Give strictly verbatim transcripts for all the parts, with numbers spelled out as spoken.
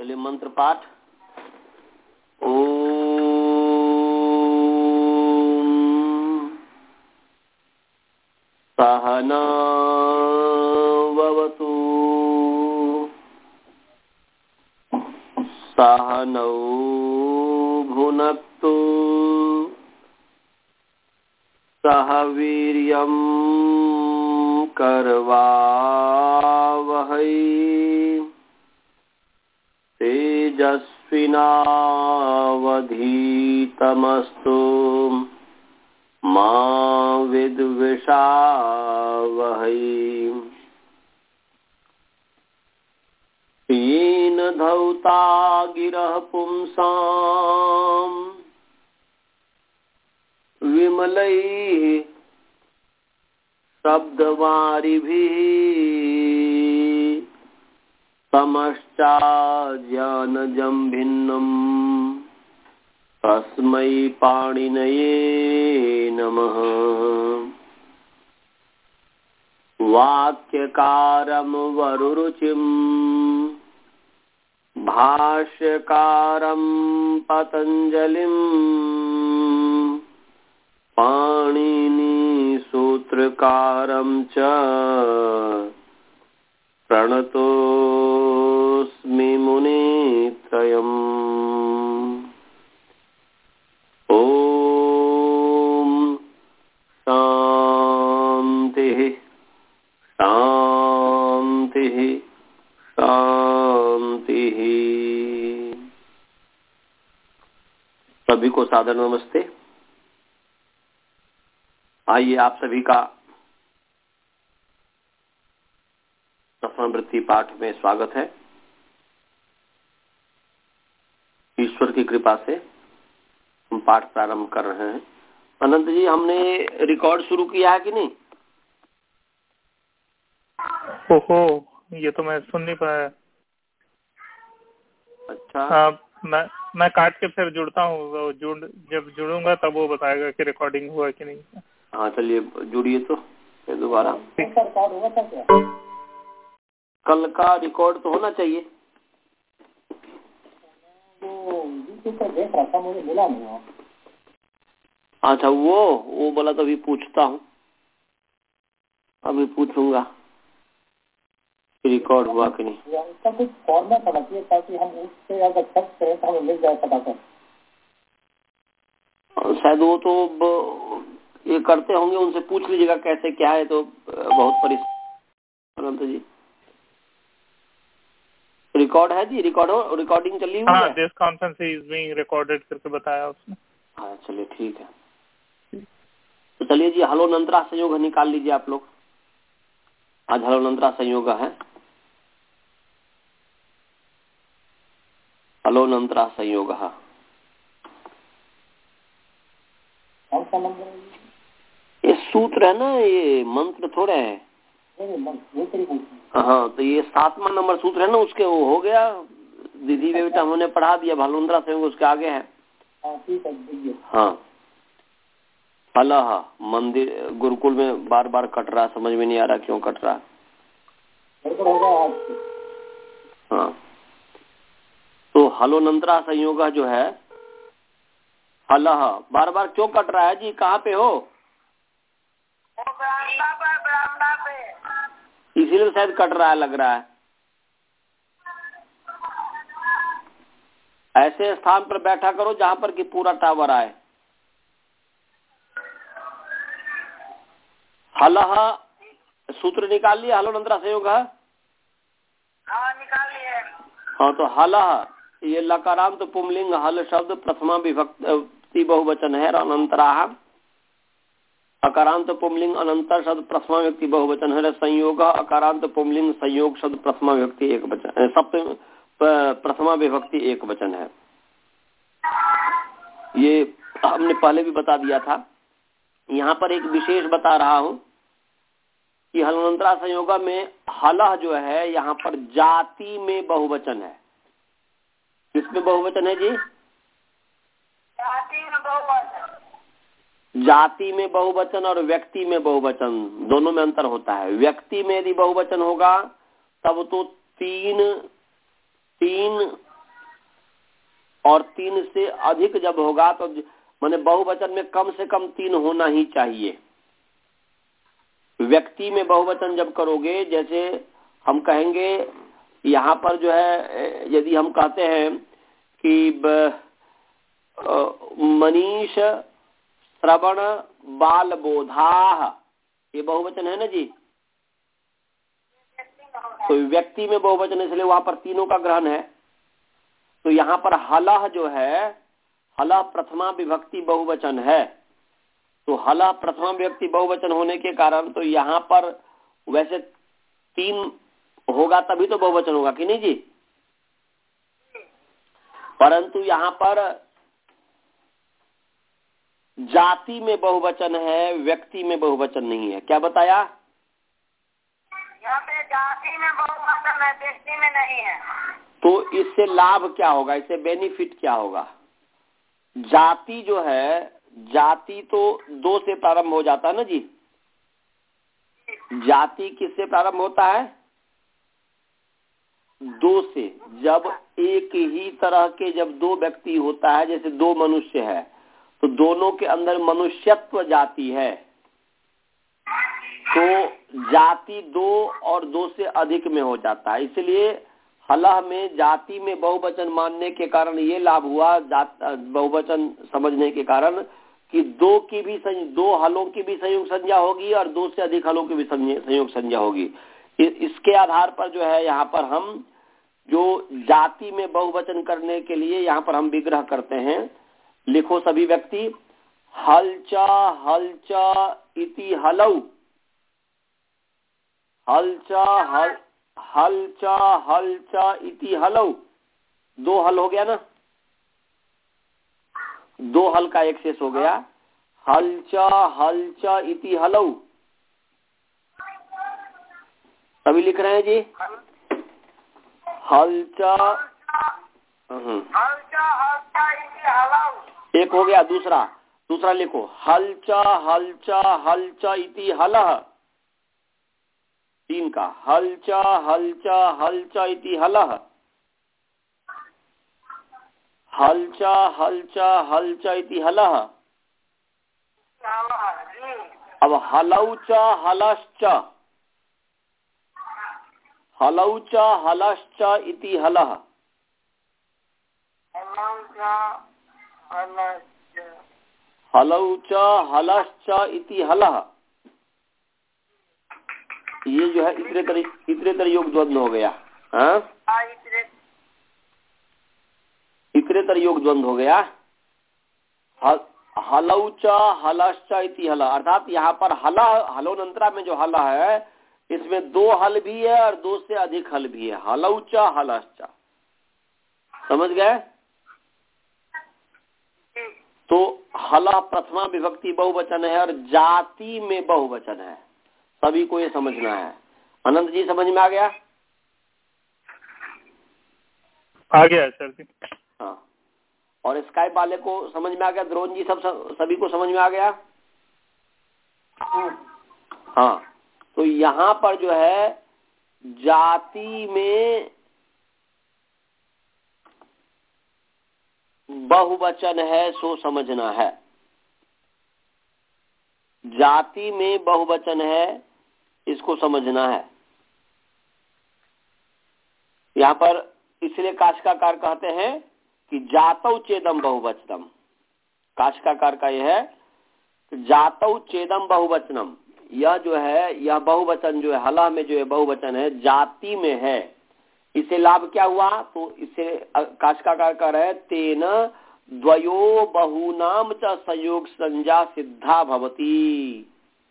चलिए मंत्र पाठ। ओम सहना ववतु सहनौ भुनक्तु सह वीर्यं करवावहै तेजस्विनावधीतमस्तु मा विद्विषावहै। येन धौता गिरः पुंसाम् विमलैः शब्दवारिभिः तमश्चाज्ञानजं भिन्नम् तस्मै पाणिनये नमः। वाक्यकारं वरुरुचिं भाष्यकारं पतञ्जलिं पाणिनिसूत्रकारं च प्रणतोऽस्मि मुनित्रयम्। ॐ शान्तिः शान्तिः शान्तिः। सभी को सादर नमस्ते। आइए आप सभी का दसवां वृत्ति पाठ में स्वागत है। ईश्वर की कृपा से हम पाठ प्रारंभ कर रहे हैं। अनंत जी, हमने रिकॉर्ड शुरू किया है कि नहीं? ओहो, ये तो मैं सुन नहीं पाया। अच्छा, आ, मैं मैं काट के फिर जुड़ता हूँ। जुड़ जब जुड़ूंगा तब वो बताएगा कि रिकॉर्डिंग हुआ कि नहीं। हाँ चलिए जुड़िए तो दोबारा। रिकॉर्ड हुआ था क्या? कल का रिकॉर्ड तो होना चाहिए। वो यूट्यूब पर देख रहा था, मुझे मिला नहीं। अच्छा, वो वो बोला तो अभी पूछता हूँ, अभी पूछूंगा रिकॉर्ड हुआ कि नहीं। उसका कुछ फॉर्मेट होना चाहिए ताकि हम उससे अगर सर्च करें तो हमें मिल जाए फटाफट। शायद वो तो ये करते होंगे, उनसे पूछ लीजिएगा कैसे क्या है। तो बहुत परेशान अनंत जी। रिकॉर्ड है जी, रिकॉर्ड हो, रिकॉर्डिंग चली हुई है। This conference is being recorded करके बताया उसने। हाँ चलिए ठीक है। तो चलिए जी, हलोनंतरा संयोग निकाल लीजिए आप लोग। आज हलोनंतरा संयोग है। हलोनंतरा संयोग। कौन सा नंबर है? ये सूत्र है ना, ये मंत्र थोड़े है। हाँ, तो ये सातवां नंबर सूत्र है ना, उसके वो हो गया। दीदी बेटा हमने पढ़ा दिया। हलोनंतरा संयोग उसके आगे है। हाँ, फलह मंदिर गुरुकुल में बार बार कट रहा, समझ में नहीं आ रहा क्यों कट रहा। हाँ, तो हलोनंतरा संयोग जो है, फलह बार बार क्यों कट रहा है जी? कहाँ पे हो? इसीलिए शायद कट रहा है, लग रहा है। ऐसे स्थान पर बैठा करो जहां पर कि पूरा टावर आए। हलह सूत्र निकाल लिया, हलोनंतरा संयोग है। हाँ निकाल लिए। हाँ, तो हलह ये लकारांत पुंलिंग हल शब्द प्रथमा विभक्ति बहुवचन है। अनंतराह अकारांत पुंलिंग अनंतर शब्द प्रथमा व्यक्ति बहुवचन है। संयोग अकारांत पुंलिंग संयोग शब्द प्रथमा व्यक्ति एक वचन, सप्तमी प्रथमा विभक्ति एक वचन है। ये हमने पहले भी बता दिया था। यहाँ पर एक विशेष बता रहा हूँ कि हलोनंतरा संयोग में हलह जो है यहाँ पर जाति में बहुवचन है। किसमें बहुवचन है जी? जाति में बहुवचन। जाति में बहुवचन और व्यक्ति में बहुवचन दोनों में अंतर होता है। व्यक्ति में यदि बहुवचन होगा तब तो तीन तीन और तीन से अधिक जब होगा तो माने बहुवचन में कम से कम तीन होना ही चाहिए। व्यक्ति में बहुवचन जब करोगे, जैसे हम कहेंगे यहाँ पर जो है, यदि हम कहते हैं कि मनीष श्रवण बाल बोधा, ये बहुवचन है ना जी। तो व्यक्ति में बहुवचन इसलिए वहां पर तीनों का ग्रहण है। तो यहाँ पर हलह जो है, हलह प्रथमा विभक्ति बहुवचन है। तो हलह प्रथमा विभक्ति बहुवचन होने के कारण तो यहाँ पर वैसे तीन होगा तभी तो बहुवचन होगा कि नहीं जी। परंतु यहाँ पर जाति में बहुवचन है, व्यक्ति में बहुवचन नहीं है। क्या बताया? यहाँ पे जाति में बहुवचन है, व्यक्ति में नहीं है। तो इससे लाभ क्या होगा, इससे बेनिफिट क्या होगा? जाति जो है, जाति तो दो से प्रारंभ हो जाता है ना जी। जाति किससे प्रारंभ होता है? दो से। जब एक ही तरह के जब दो व्यक्ति होता है, जैसे दो मनुष्य है, तो दोनों के अंदर मनुष्यत्व जाति है। तो जाति दो और दो से अधिक में हो जाता है। इसलिए हलह में जाति में बहुवचन मानने के कारण ये लाभ हुआ, बहुवचन समझने के कारण, कि दो की भी दो हलों की भी संयोग संज्ञा होगी और दो से अधिक हलों की भी संयोग संज्ञा होगी। इसके आधार पर जो है यहाँ पर हम जो जाति में बहुवचन करने के लिए यहाँ पर हम विग्रह करते हैं। लिखो सभी व्यक्ति, हलचा हलचा इति हलौ, हलचा हल हलचा हलचा इति हलौ। दो हल हो गया ना, दो हल का एक शेष हो गया। हलचा हलचा इति हलौ, सभी लिख रहे हैं जी। हलचा हलचा हलचा इति हलौ, एक हो गया। दूसरा दूसरा लिखो, हलचा हलचा हलचा इति हलह। तीन का, हलचा हलचा हलचा इति हलह, हलचा हलचा हलचा इति हलह। अब हलौचा हलश्च, हलौचा हलश्च इति हलह, हलौचा हलश्च इति हलह। ये जो है इतरेतर इतरेतर योग द्वंद्व हो गया। हाँ, इतरेतर योग द्वंद्व हो गया। हल, हलौचा हलश्च इति हल, अर्थात यहाँ पर हला हलोनंतरा में जो हला है, इसमें दो हल भी है और दो से अधिक हल भी है। हलौचा हलश्च, समझ गए? तो हला प्रथमा विभक्ति बहुवचन है और जाति में बहुवचन है। सभी को ये समझना है। अनंत जी समझ में आ गया? आ गया सर जी। हाँ, और स्काइप वाले को समझ में आ गया? द्रोण जी सब सभी को समझ में आ गया? हाँ, तो यहाँ पर जो है जाति में बहुवचन है, सो समझना है। जाति में बहुवचन है, इसको समझना है। यहाँ पर इसलिए काशिकाकार कहते हैं कि जातौ चेदम बहुवचनम। काशिकाकार का यह है जातौ चेदम बहुवचनम। यह जो है, यह बहुवचन जो है, हला में जो है बहुवचन है, जाति में है। इससे लाभ क्या हुआ? तो इससे काशिकाकार कह रहे हैं, तेन द्वयो बहुनाम च संयोग संज्ञा सिद्धा भवती।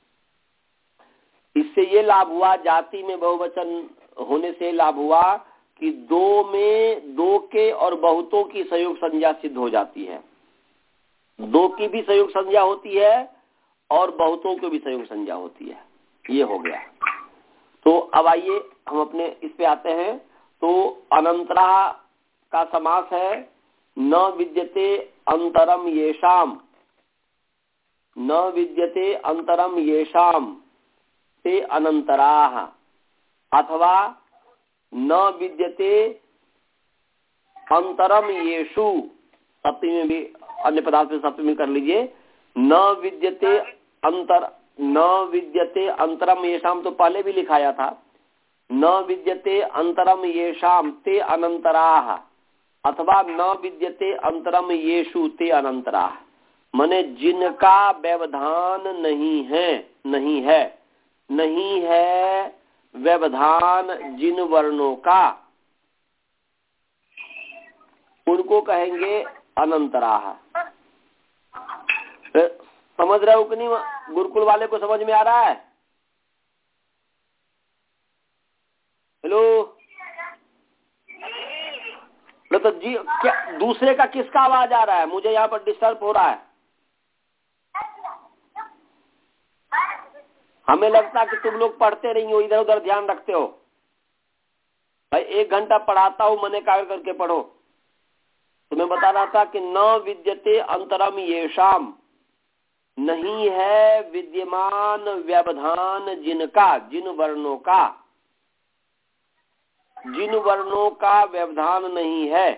इससे ये लाभ हुआ, जाति में बहुवचन होने से लाभ हुआ कि दो में दो के और बहुतों की संयोग संज्ञा सिद्ध हो जाती है। दो की भी संयोग संज्ञा होती है और बहुतों की भी संयोग संज्ञा होती है। ये हो गया। तो अब आइए हम अपने इस पे आते हैं। तो अनंतरा का समास है, न विद्यते अंतरम येषाम, न विद्यते अंतरम येषाम ते अनंतराः, अथवा न विद्यते अंतरम येषु सप्तमी में भी अन्य पदार्थ में सप्तमी कर लीजिए। न विद्यते अंतर, न विद्यते अंतरम येषाम तो पहले भी लिखाया था। न विद्यते अंतरम येषाम ते अनंतराः, अथवा न विद्यते अंतरम येषु ते अनंतराः, माने जिनका व्यवधान नहीं है, नहीं है, नहीं है व्यवधान जिन वर्णों का, उनको कहेंगे अनंतराः। समझ रहे हो कि नहीं? गुरुकुल वाले को समझ में आ रहा है? हेलो, तो जी क्या दूसरे का किसका आवाज आ रहा है? मुझे यहाँ पर डिस्टर्ब हो रहा है। हमें लगता है कि तुम लोग पढ़ते नहीं हो, इधर उधर ध्यान रखते हो। भाई एक घंटा पढ़ाता हूँ, मने कागज करके पढ़ो। तो मैं बता रहा था कि न विद्यते अंतरम येषाम, नहीं है विद्यमान व्यवधान जिनका, जिन वर्णों का, जिन वर्णों का व्यवधान नहीं है।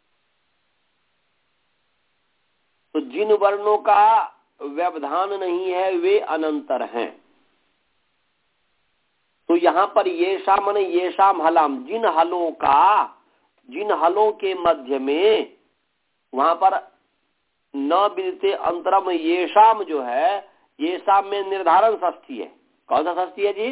तो जिन वर्णों का व्यवधान नहीं है वे अनंतर हैं। तो यहाँ पर येषाम माने येषाम हलाम, जिन हलों का, जिन हलों के मध्य में, वहां पर न विद्यते अंतरम येषाम जो है, येषाम में निर्धारण षष्ठी है। कौन सा षष्ठी है जी?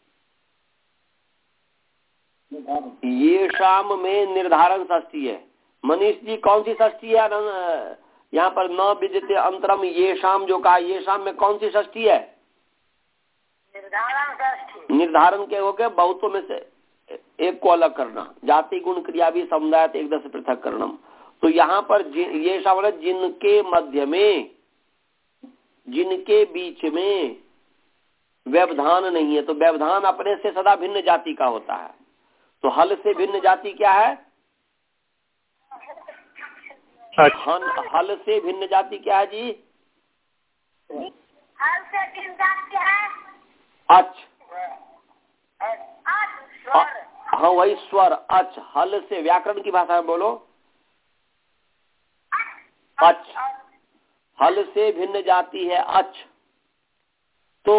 येषाम में निर्धारण षष्ठी है। मनीष जी कौन सी षष्ठी है? यहाँ पर न विद्यते अंतरम येषाम जो कहा, येषाम में कौन सी षष्ठी है? निर्धारण षष्ठी। निर्धारण के हो गए बहुतों में से एक को अलग करना, जाति गुण क्रिया भी समुदाय एक दस पृथक करना। तो यहाँ पर ये शब्द जिनके मध्य में, जिनके बीच में व्यवधान नहीं है। तो व्यवधान अपने से सदा भिन्न जाति का होता है। तो हल से भिन्न जाति क्या है? हल, हल से भिन्न जाति क्या है जी? हल से भिन्न जाति क्या है? अच। हाँ वही स्वर अच। हल से, व्याकरण की भाषा में बोलो, अच। हल से भिन्न जाति है अच। तो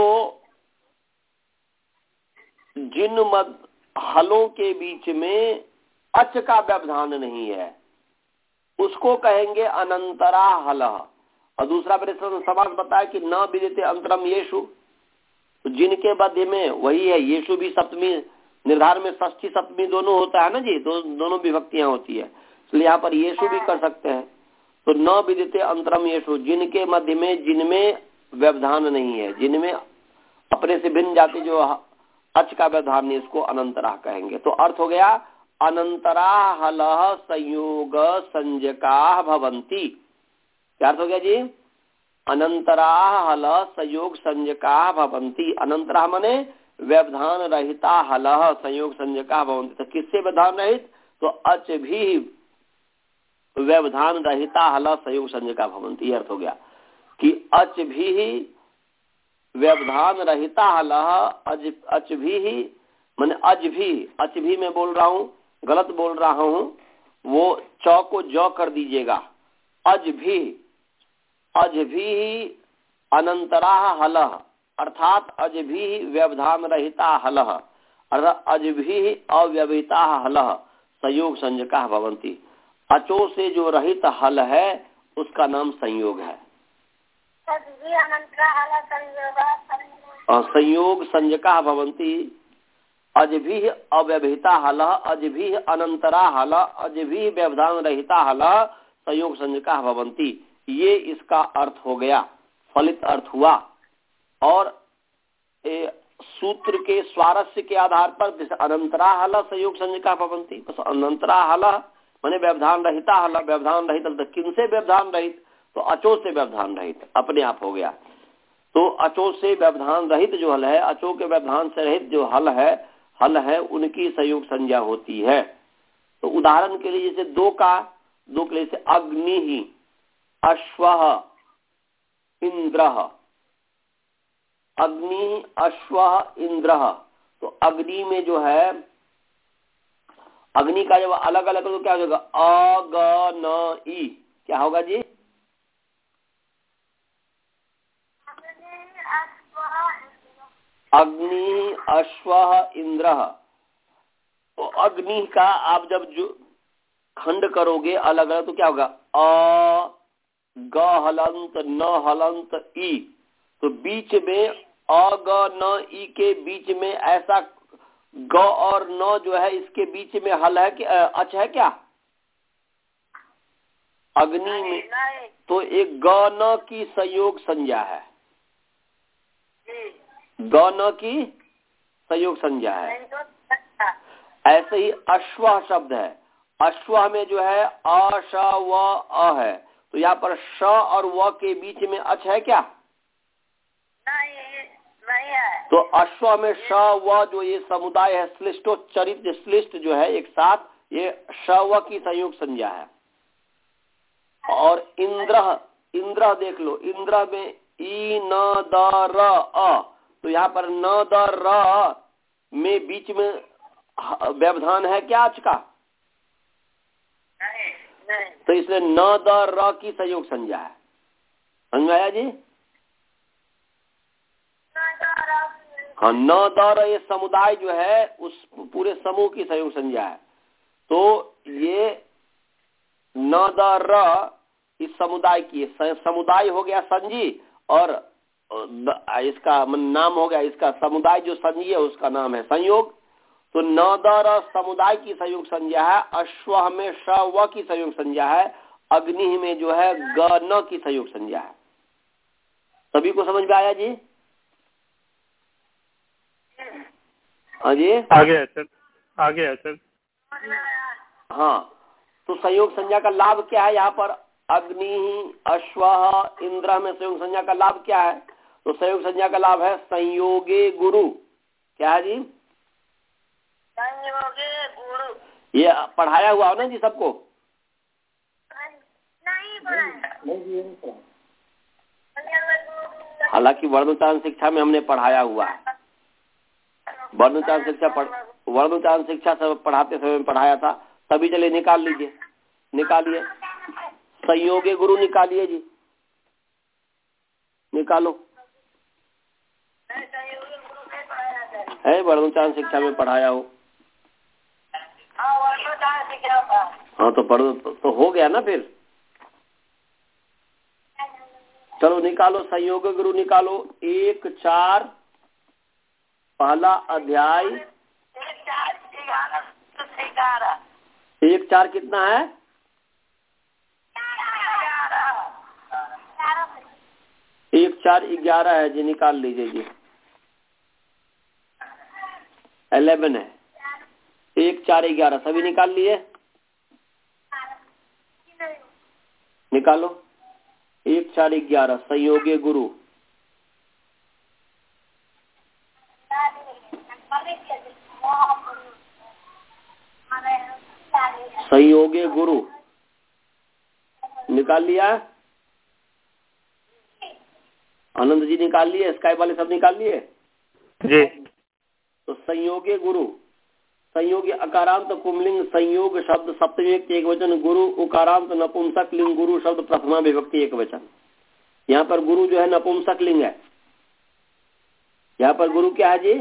जिन मद हलों के बीच में अच का व्यवधान नहीं है उसको कहेंगे अनंतरा हल। और दूसरा प्रश्न समास बताया कि न विद्यते अंतरम येषु, तो जिनके मध्य में वही है। येषु भी सप्तमी निर्धारण में षष्ठी सप्तमी दोनों होता है ना जी, दो, दोनों विभक्तियां होती है, इसलिए यहाँ पर येषु भी कर सकते हैं। तो न विद्यते अंतरम येषु, जिनके मध्य में, जिनमें व्यवधान नहीं है, जिनमें अपने से भिन्न जाति जो अच का व्यवधान नहीं, इसको अनंतरा कहेंगे। तो अर्थ हो गया अनंतरा हलः संयोग संज्ञका भवन्ति। क्या अर्थ हो गया जी? अनंतरा हलः संयोग संज्ञका भवन्ति। अनंतरा माने व्यवधान रहिता हलः संयोग संज्ञका भवन्ति। तो किससे व्यवधान रहित? तो अच भी व्यवधान रहिता हलः संयोग संज्ञका भवन्ति। अर्थ हो गया कि अच भी व्यवधान रहिता हलः, अज अच भी माने अज भी, अच भी मैं बोल रहा हूँ, गलत बोल रहा हूँ, वो चौ को जौ कर दीजिएगा। अज भी, अज भी अनंतरा हलः, अर्थात अज भी व्यवधान रहिता हलः, अर्थात अज भी अव्यवहिता हलः संयोग संज्ञका भवन्ति। अचो से जो रहित हल है उसका नाम संयोग है। संयोग संज्ञका भवन्ति। अज भी अव्यवहिता हलः, अज भी अनंतरा हलः, अज भी व्यवधान रहिता हलः संयोग संज्ञका भवन्ति। ये इसका अर्थ हो गया, फलित अर्थ हुआ। और ए, सूत्र के स्वारस्य के आधार पर अनंतरा हलः संयोग संज्ञका भवन्ति, बस अनंतरा हलः माने व्यवधान रहिता हलः। व्यवधान रहित किन से व्यवधान रहित? तो अचो से व्यवधान रहित, अपने आप हो गया। तो अचो से व्यवधान रहित जो हल है, अचो के व्यवधान से रहित जो हल है, हल है उनकी संयोग संज्ञा होती है। तो उदाहरण के लिए जैसे दो का, दो के लिए जैसे अग्नि ही, अश्वः, इंद्रः। अग्नि, अश्वः, इंद्रः। तो अग्नि में जो है, अग्नि का जब अलग अलग तो क्या हो जाएगा? अ ग न ई, क्या होगा जी? अग्नि अश्व इंद्र। तो अग्नि का आप जब जो खंड करोगे अलग अलग तो क्या होगा? अ ग हलंत न हलंत ई। तो बीच में अ ग न ई के बीच में ऐसा ग और न जो है इसके बीच में हल है कि अच है क्या अग्नि में? तो एक ग न की संयोग संज्ञा है, ग न की संयोग संज्ञा है। ऐसे ही अश्व शब्द है, अश्व में जो है अ श व अ है, तो यहाँ पर श और व के बीच में अच है क्या? नहीं, नहीं है। तो अश्व में श व जो ये समुदाय है श्लिष्टोच्चरित श्लिष्ट जो है एक साथ, ये श व की संयोग संज्ञा है। और इंद्र, इंद्र देख लो, इंद्र में ई न द र अ, तो यहाँ पर न द र में बीच में व्यवधान है क्या अच का? नहीं, नहीं। तो इसलिए न द र की संयोग संज्ञा है। समझ में आया जी? हाँ, न द र ये समुदाय जो है उस पूरे समूह की संयोग संज्ञा है। तो ये न द र इस समुदाय की, समुदाय हो गया संजी और इसका नाम हो गया, इसका समुदाय जो संजी है उसका नाम है संयोग। तो न द र समुदाय की संयोग संज्ञा है, अश्व में श व की संयोग संज्ञा है, अग्नि में जो है ग न की संयोग संज्ञा है। सभी को समझ में आया जी? हाँ जी, आगे है सर, आगे है सर। हाँ, तो संयोग संज्ञा का लाभ क्या है? यहाँ पर अग्नि अश्व इंद्र में संयोग संज्ञा का लाभ क्या है? तो संयोग संज्ञा का लाभ है संयोगे गुरु। क्या है जी? संयोगे गुरु। ये पढ़ाया हुआ हो ना जी सबको? नहीं पढ़ाया। नहीं जी, ये नहीं पढ़ा। हालांकि वर्णोच्चारण शिक्षा में हमने पढ़ाया हुआ है। वर्णोच्चारण शिक्षा पढ़ वर्णोच्चारण शिक्षा सब पढ़ाते समय पढ़ाया था। तभी चले निकाल लीजिए, निकालिए संयोगे गुरु, निकालिए जी, निकालो। है वर्णोच्चारण शिक्षा में पढ़ाया हो? हाँ, तो पढ़ो तो, तो हो गया ना फिर। चलो निकालो संयोग गुरु, निकालो। एक चार पहला अध्याय, एक चार कितना है? एक चार ग्यारह है जी, निकाल लीजिए जी। इलेवन है, एक चार ग्यारह, सभी निकाल लिए? निकालो। एक चार ग्यारह संयोगे गुरु। संयोगे गुरु निकाल लिया? आनंद जी निकाल लिए? स्काई वाले सब निकाल लिए जी। तो संयोगे गुरु, संयोग अकारांत पुंलिंग संयोग शब्द सप्तमी एक वचन, गुरु उकारांत नपुंसक लिंग, गुरु शब्द प्रथमा विभक्ति एक वचन। यहाँ पर गुरु जो है नपुंसक लिंग है। यहाँ पर गुरु क्या है जी?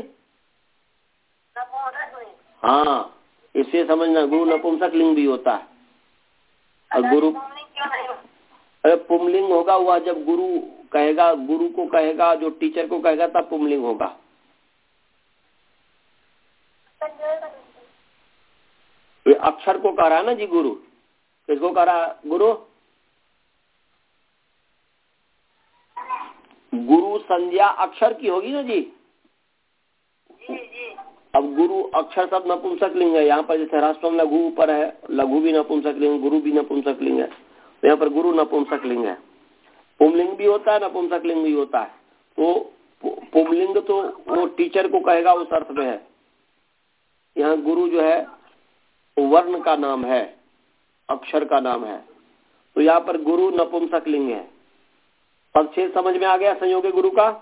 हाँ, इसे समझना, गुरु नपुंसक लिंग भी होता है। और गुरु अरे पुंलिंग होगा वह जब गुरु कहेगा, गुरु को कहेगा, जो टीचर को कहेगा तब पुंलिंग होगा। ये अक्षर को कह रहा है ना जी गुरु। किसको कह रहा है गुरु? गुरु संज्ञा अक्षर की होगी ना जी। जी जी। अब गुरु अक्षर शब्द नपुंसक लिंग है। यहाँ पर जैसे राष्ट्रम लघु ऊपर है, लघु भी नपुंसक लिंग, गुरु भी नपुंसक लिंग है। तो यहाँ पर गुरु नपुंसक लिंग है। पुंलिंग भी होता है, नपुंसक लिंग भी होता है। तो पुंलिंग तो वो टीचर को कहेगा उस अर्थ में है। यहाँ गुरु जो है वर्ण का नाम है, अक्षर का नाम है। तो यहाँ पर गुरु नपुंसक लिंग है। पदच्छेद समझ में आ गया संयोगे गुरु का?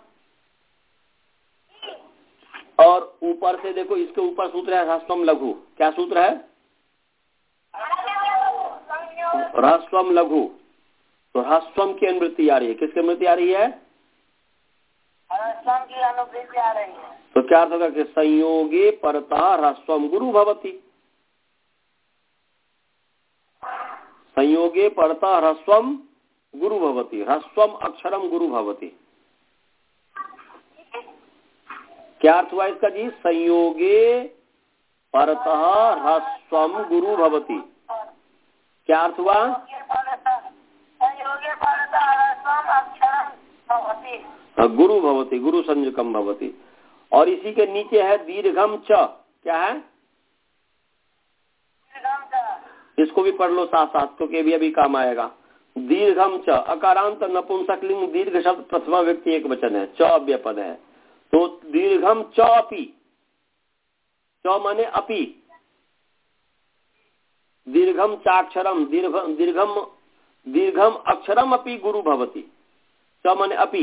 और ऊपर से देखो, इसके ऊपर सूत्र है ह्रस्वम लघु। क्या सूत्र है? ह्रस्वम लघु। तो ह्रस्वम की अनुवृत्ति आ रही है। किसकी अनुवृत्ति आ रही है? ह्रस्वम की अनुवृत्ति आ रही है। तो क्या अर्थ होगा कि संयोगे परतः ह्रस्वम गुरु भवति। संयोगे परतः ह्रस्वम गुरु भवति, ह्रस्वम अक्षरम गुरु भवति। क्या अर्थ हुआ इसका जी? संयोगे परतः ह्रस्वम गुरु भवति। क्या अर्थ हुआ? संयोगे परतः ह्रस्वम अक्षरम भवति, गुरु भवति, गुरु संयुक्तम भवति। और इसी के नीचे है दीर्घम च। क्या है? दीर्घम च। इसको भी पढ़ लो साथ साथ, क्योंकि अभी अभी काम आएगा। दीर्घम च, अकारांत नपुंसकलिंग दीर्घ शब्द प्रथमा व्यक्ति एक वचन है, च अव्यय पद है। तो दीर्घम च अपि, च माने अपि, दीर्घम चाक्षरम, दीर्घम दीर्घम दीर्घम अक्षरम अपि गुरु भवति। च माने अपि,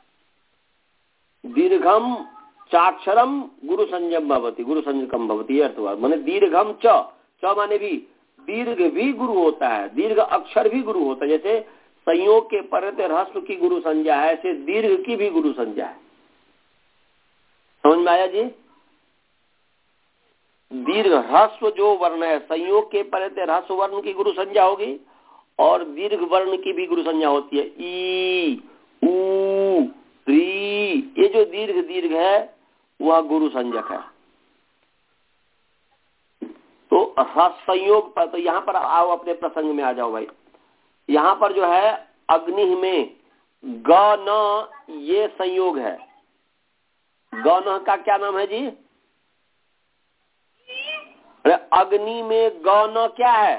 दीर्घम चाक्षरम गुरु संयम भवति, गुरु संयुक्तम भवति। ये अर्थ हुआ। माने दीर्घम च, च माने भी दीर्घ भी गुरु होता है, दीर्घ अक्षर भी गुरु होता है। जैसे संयोग के परत ह्रस्व की गुरु संज्ञा है, ऐसे दीर्घ की भी गुरु संज्ञा है। समझ में आया जी? दीर्घ ह्रस्व जो वर्ण है, संयोग के परत ह्रस्व वर्ण की गुरु संज्ञा होगी, और दीर्घ वर्ण की भी गुरु संज्ञा होती है। ई, ऊ, री, ये जो दीर्घ दीर्घ है वह गुरु संज्ञक है। तो संयोग पर, तो यहाँ पर आओ, अपने प्रसंग में आ जाओ भाई। यहाँ पर जो है अग्नि में ग न, ये संयोग है। ग न का क्या नाम है जी? अरे अग्नि में ग न क्या है?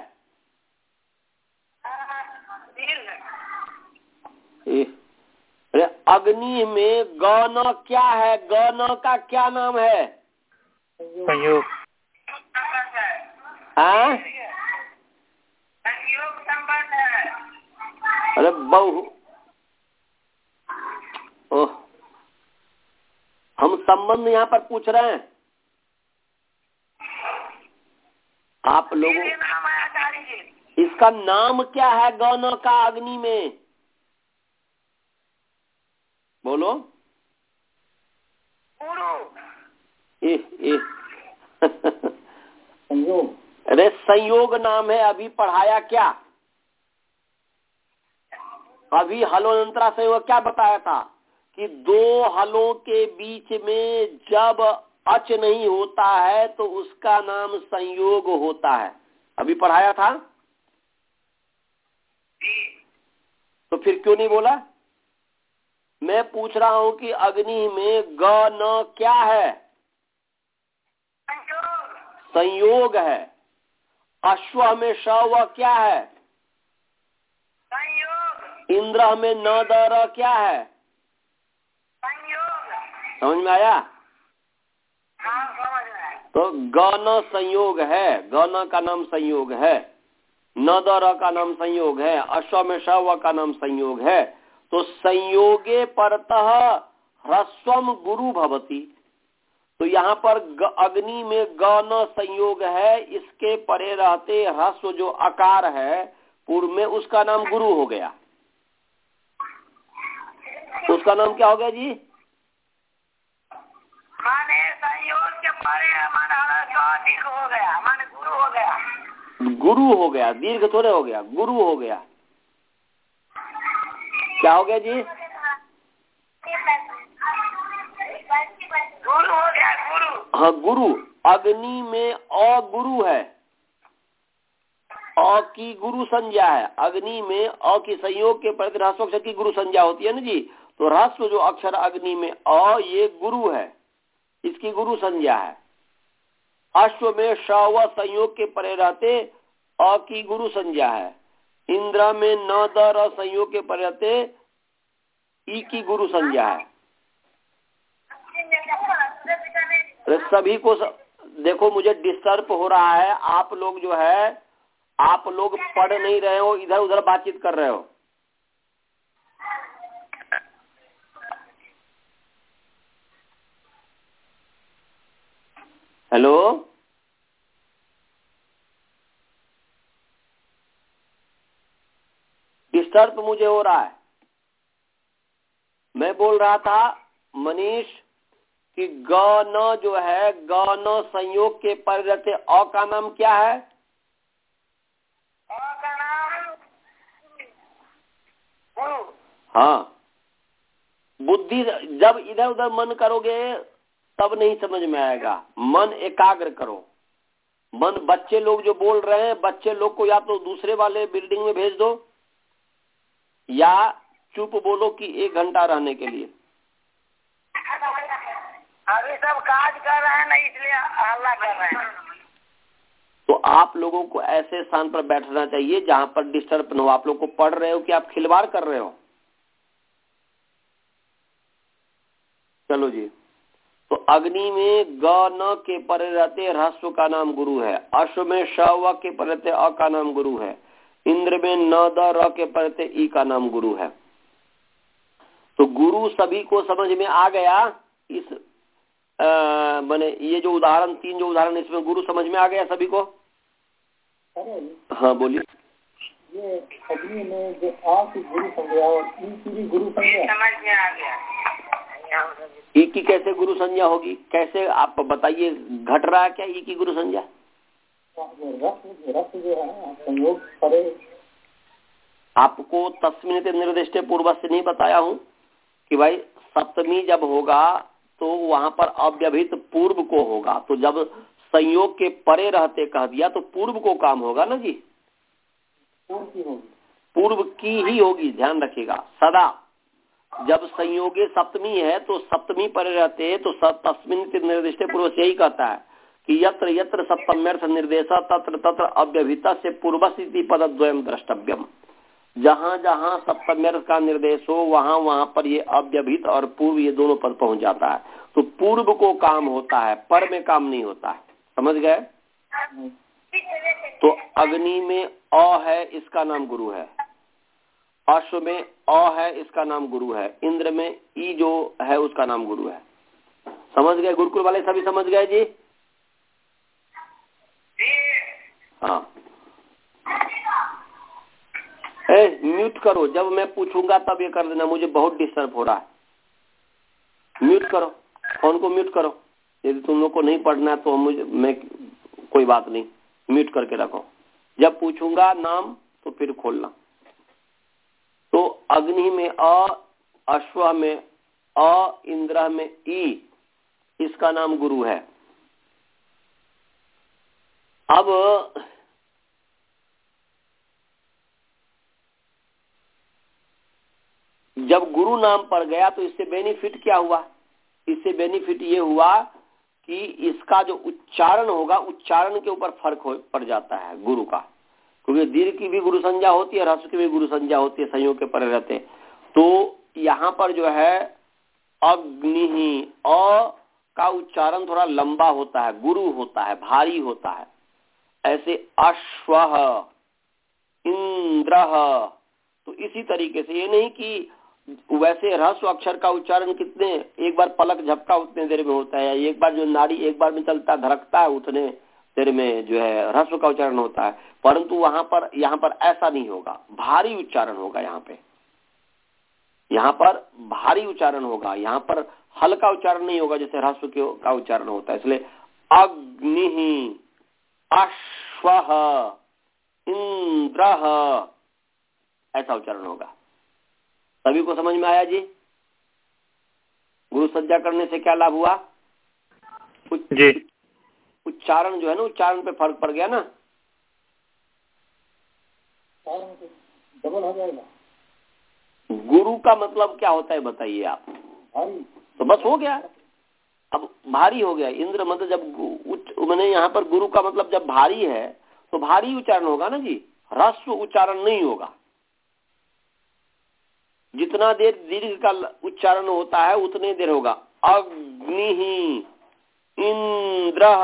अरे अग्नि में ग न क्या है? ग न का क्या नाम है? संयोग। हाँ? संयोग संबंध है। अरे बहु, ओह, हम संबंध यहाँ पर पूछ रहे हैं आप लोगों। इसका नाम क्या है गौन का अग्नि में? बोलो। गुरु। ए, ए। संयोग। अरे संयोग नाम है। अभी पढ़ाया क्या? अभी हलोनंतरा संयोग क्या बताया था कि दो हलों के बीच में जब अच नहीं होता है तो उसका नाम संयोग होता है। अभी पढ़ाया था। तो फिर क्यों नहीं बोला? मैं पूछ रहा हूं कि अग्नि में ग न क्या है? संयोग है। अश्व में श व क्या है? संयोग। इंद्र में न द र क्या है? संयोग। समझ में आया? हाँ, समझ में आया। तो ग न संयोग है, ग न का नाम संयोग है, न द र का नाम संयोग है, अश्व में श व का नाम संयोग है। तो संयोगे परतः ह्रस्वम गुरु भवति। तो यहाँ पर अग्नि में ग न संयोग है, इसके परे रहते ह्रस्व जो आकार है पूर्व में, उसका नाम गुरु हो गया। उसका नाम क्या हो गया जी? माने संयोग के परे माने अधिक हो गया, माने गुरु हो गया। गुरु हो गया, दीर्घ थोड़े हो गया, गुरु हो गया। क्या हो गया जी? गुरु हो गया, गुरु। हाँ, गुरु। अग्नि में अ गुरु है, अ की गुरु संज्ञा है। अग्नि में अ की संयोग के प्रति ह्रस्व अक्षर की गुरु संज्ञा होती है ना जी। तो ह्रस्व जो अक्षर अग्नि में अ, ये गुरु है, इसकी गुरु संज्ञा है। अश्व में श व संयोग के परे रहते अ की गुरु संज्ञा है। इंद्र में न द र संयोग के परे रहते ई की गुरु संज्ञा है। सभी को स... देखो, मुझे डिस्टर्ब हो रहा है। आप लोग जो है, आप लोग पढ़ नहीं रहे हो, इधर उधर बातचीत कर रहे हो। हेलो, डिस्टर्ब मुझे हो रहा है। मैं बोल रहा था मनीष कि ग न जो है, ग न संयोग के पर रहते अ का नाम क्या है? अ का नाम गुरु। हाँ, बुद्धि जब इधर उधर मन करोगे तब नहीं समझ में आएगा। मन एकाग्र करो। मन, बच्चे लोग जो बोल रहे हैं, बच्चे लोग को या तो दूसरे वाले बिल्डिंग में भेज दो या चुप बोलो कि एक घंटा रहने के लिए। अभी सब काज कर रहे हैं ना, इसलिए हल्ला कर रहे हैं। तो आप लोगों को ऐसे स्थान पर बैठना चाहिए जहां पर डिस्टर्ब न हो। आप लोग को पढ़ रहे हो कि आप खिलवाड़ कर रहे हो? चलो जी। तो अग्नि में ग न के परे रहते ह्रस्व का नाम गुरु है। अश्व में श व के परे रहते अ का नाम गुरु है। इंद्र में न द र के परे रहते ई का नाम गुरु है। तो गुरु सभी को समझ में आ गया। इस मैंने ये जो उदाहरण, तीन जो उदाहरण, इसमें गुरु समझ में आ गया सभी को? हाँ बोलिए। ये अग्नि में जो आ की गुरु संज्ञा और ई की भी गुरु संज्ञा समझ में आ गया। ई की कैसे गुरु संज्ञा होगी? कैसे आप बताइए, घट रहा है क्या ई की गुरु संज्ञा? रस रस जो है संयोग परे। आपको तस्मिन निर्दिष्टे पूर्व से नहीं बताया हूं कि भाई सप्तमी जब होगा तो वहां पर अव्यभित पूर्व को होगा। तो जब संयोग के परे रहते कह दिया तो पूर्व को काम होगा ना जी। पूर्व की होगी, पूर्व की ही होगी, ध्यान रखिएगा सदा। जब संयोगे सप्तमी है तो सप्तमी परे रहते तो तस्मिन निर्दिष्टे पूर्व से यही कहता है कि यत्र यत्र सप्तम्यर्थ निर्देश तत्र तत्र अव्यभित से पूर्वस्थिति पदद्वयम द्रष्टव्यम। जहां जहां सप्तम्यर्थ का निर्देश हो वहां वहां पर ये अव्यभित और पूर्व ये दोनों पद पहुंच जाता है। तो पूर्व को काम होता है, पर में काम नहीं होता है। समझ गए? तो अग्नि में अ है, इसका नाम गुरु है। अश्व में अ है, इसका नाम गुरु है। इंद्र में ई जो है उसका नाम गुरु है। समझ गए? गुरुकुल वाले सभी समझ गए जी? हाँ। ए, म्यूट करो, जब मैं पूछूंगा तब ये कर देना, मुझे बहुत डिस्टर्ब हो रहा है। म्यूट करो, फोन को म्यूट करो। यदि तुम लोग को नहीं पढ़ना है तो मुझे मैं कोई बात नहीं, म्यूट करके रखो। जब पूछूंगा नाम तो फिर खोलना। तो अग्नि में अ, अश्व में अ, इंद्र में ई, इसका नाम गुरु है। अब जब गुरु नाम पर गया तो इससे बेनिफिट क्या हुआ? इससे बेनिफिट ये हुआ कि इसका जो उच्चारण होगा, उच्चारण के ऊपर फर्क पड़ जाता है गुरु का। क्योंकि दीर्घ की भी गुरु संज्ञा होती है, ह्रस्व की भी गुरु संज्ञा होती है, संयोग के परे रहते। तो यहाँ पर जो है अग्नि, अ का उच्चारण थोड़ा लंबा होता है, गुरु होता है, भारी होता है। ऐसे अश्वः, इंद्रः, तो इसी तरीके से। ये नहीं कि वैसे ह्रस्व अक्षर का उच्चारण कितने, एक बार पलक झपका उतने देर में होता है, एक बार जो नाड़ी एक बार में चलता धड़कता है उतने देर में जो है ह्रस्व का उच्चारण होता है। परंतु वहां पर, यहाँ पर ऐसा नहीं होगा, भारी उच्चारण होगा। यहाँ पे यहाँ पर भारी उच्चारण होगा, यहाँ पर हल्का उच्चारण नहीं होगा जैसे ह्रस्व का उच्चारण होता है। इसलिए अग्नि, अश्वः, इंद्रः, ऐसा उच्चारण होगा। सभी को समझ में आया जी? गुरु संज्ञा करने से क्या लाभ हुआ? जी। उच्चारण जो है ना, उच्चारण पे फर्क पड़ गया ना, डबल हो जाएगा। गुरु का मतलब क्या होता है बताइए आप? भारी। तो बस हो गया, अब भारी हो गया। इंद्र मतलब जब मैंने यहाँ पर गुरु का मतलब जब भारी है तो भारी उच्चारण होगा ना जी, ह्रस्व उच्चारण नहीं होगा। जितना देर दीर्घ का उच्चारण होता है उतने देर होगा। अग्नि, इंद्रः,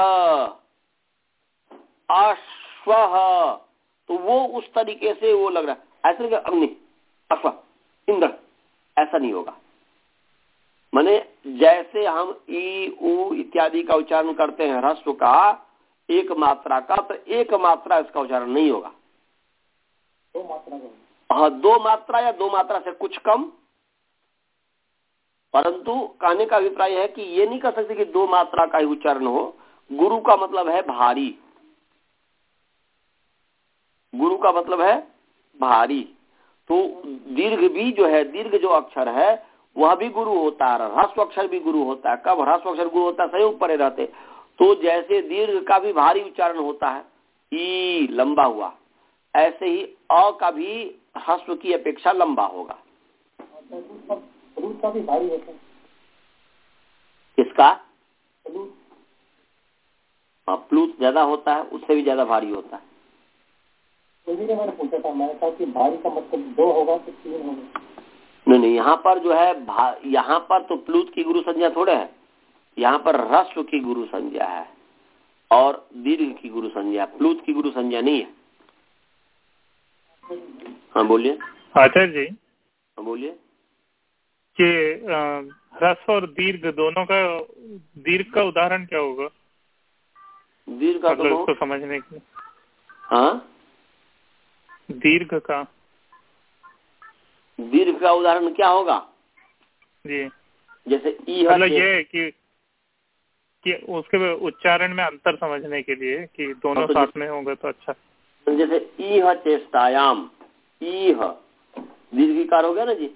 अश्वः, तो वो उस तरीके से वो लग रहा है। ऐसे नहीं अग्नि, अश्व, इंद्र, ऐसा नहीं होगा। माने जैसे हम ई, उ इत्यादि का उच्चारण करते हैं ह्रस्व का एक मात्रा का, तो एक मात्रा इसका उच्चारण नहीं होगा। दो मात्रा का। हाँ, दो मात्रा या दो मात्रा से कुछ कम, परंतु कहने का अभिप्राय है कि ये नहीं कह सकते कि दो मात्रा का ही उच्चारण हो। गुरु का मतलब है भारी, गुरु का मतलब है भारी। तो दीर्घ भी जो है, दीर्घ जो अक्षर है वह भी गुरु होता है, ह्रस्व अक्षर भी गुरु होता है। कब ह्रस्व अक्षर गुरु होता है? संयोग पड़े रहते। तो जैसे दीर्घ का भी भारी उच्चारण होता है, ई लंबा हुआ, ऐसे ही अ का भी ह्रस्व की अपेक्षा लंबा होगा। प्लूत का भी भारी होता है। किसका? प्लूत। हाँ, प्लूत ज्यादा होता है, उससे भी ज्यादा भारी होता है। इसीलिए मैंने पूछा था, मैंने कहा कि भारी का मतलब दो होगा तो तीन होगा। नहीं नहीं, यहाँ पर जो है, यहाँ पर तो प्लूत की गुरु संज्ञा थोड़े है, यहाँ पर ह्रस्व की गुरु संज्ञा है और दीर्घ की गुरु संज्ञा, प्लूत की गुरु संज्ञा नहीं है। हाँ बोलिए। आचार्य जी, हाँ बोलिए। कि ह्रस्व और दीर्घ दोनों का, दीर्घ का उदाहरण क्या होगा? दीर्घ का मतलब तो इसको समझने के लिए। हाँ, दीर्घ का दीर्घ का उदाहरण क्या होगा जी? जैसे ई, मतलब ये है कि कि उसके उच्चारण में अंतर समझने के लिए कि दोनों तो साथ में होंगे तो अच्छा। जैसे ईह चेष्टायाम, ईह दीर्घिकार हो गया ना जी।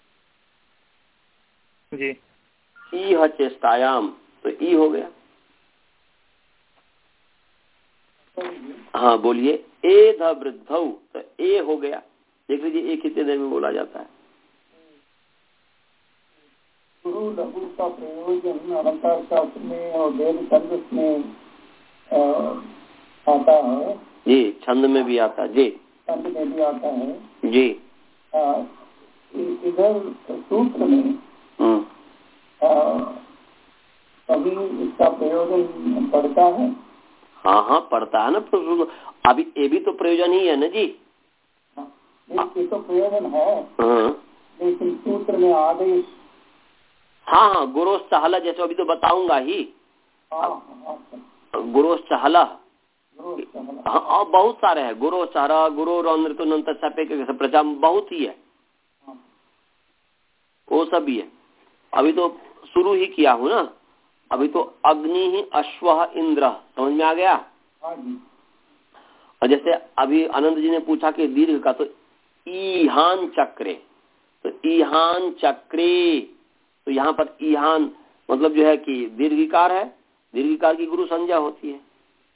जी। ईह चेष्टायाम, तो ई हो गया। हाँ बोलिए। ए ध वृद्धौ, तो ए हो गया। देख लीजिए ए कितने देर में बोला जाता है। गुरु लघु का प्रयोजन अलंकार शास्त्र में और वेद छंद में आता है जी, छंद में भी आता है जी, छंद में भी आता है जी। इधर सूत्र में कभी इसका प्रयोजन पड़ता है? हाँ हाँ पड़ता है ना। अभी ये भी तो प्रयोजन ही है ना जी। ये तो प्रयोजन है, हाँ लेकिन सूत्र में आदेश। हाँ हाँ, गुरोस चाहला, जैसे अभी तो बताऊंगा ही। गुरोस चाहला, हाँ बहुत सारे हैं। गुरो चारा, गुरो रौनृतुनंत प्रचाम, बहुत ही है, वो सब ही है। अभी तो शुरू ही किया हूँ ना। अभी तो अग्नि ही अश्व इंद्र, समझ में आ गया। और जैसे अभी आनंद जी ने पूछा कि दीर्घ का, तो ईहान चक्रे, तो ईहान चक्रे, तो यहाँ पर ईहान मतलब जो है कि दीर्घिकार है, दीर्घिकार की गुरु संज्ञा होती है।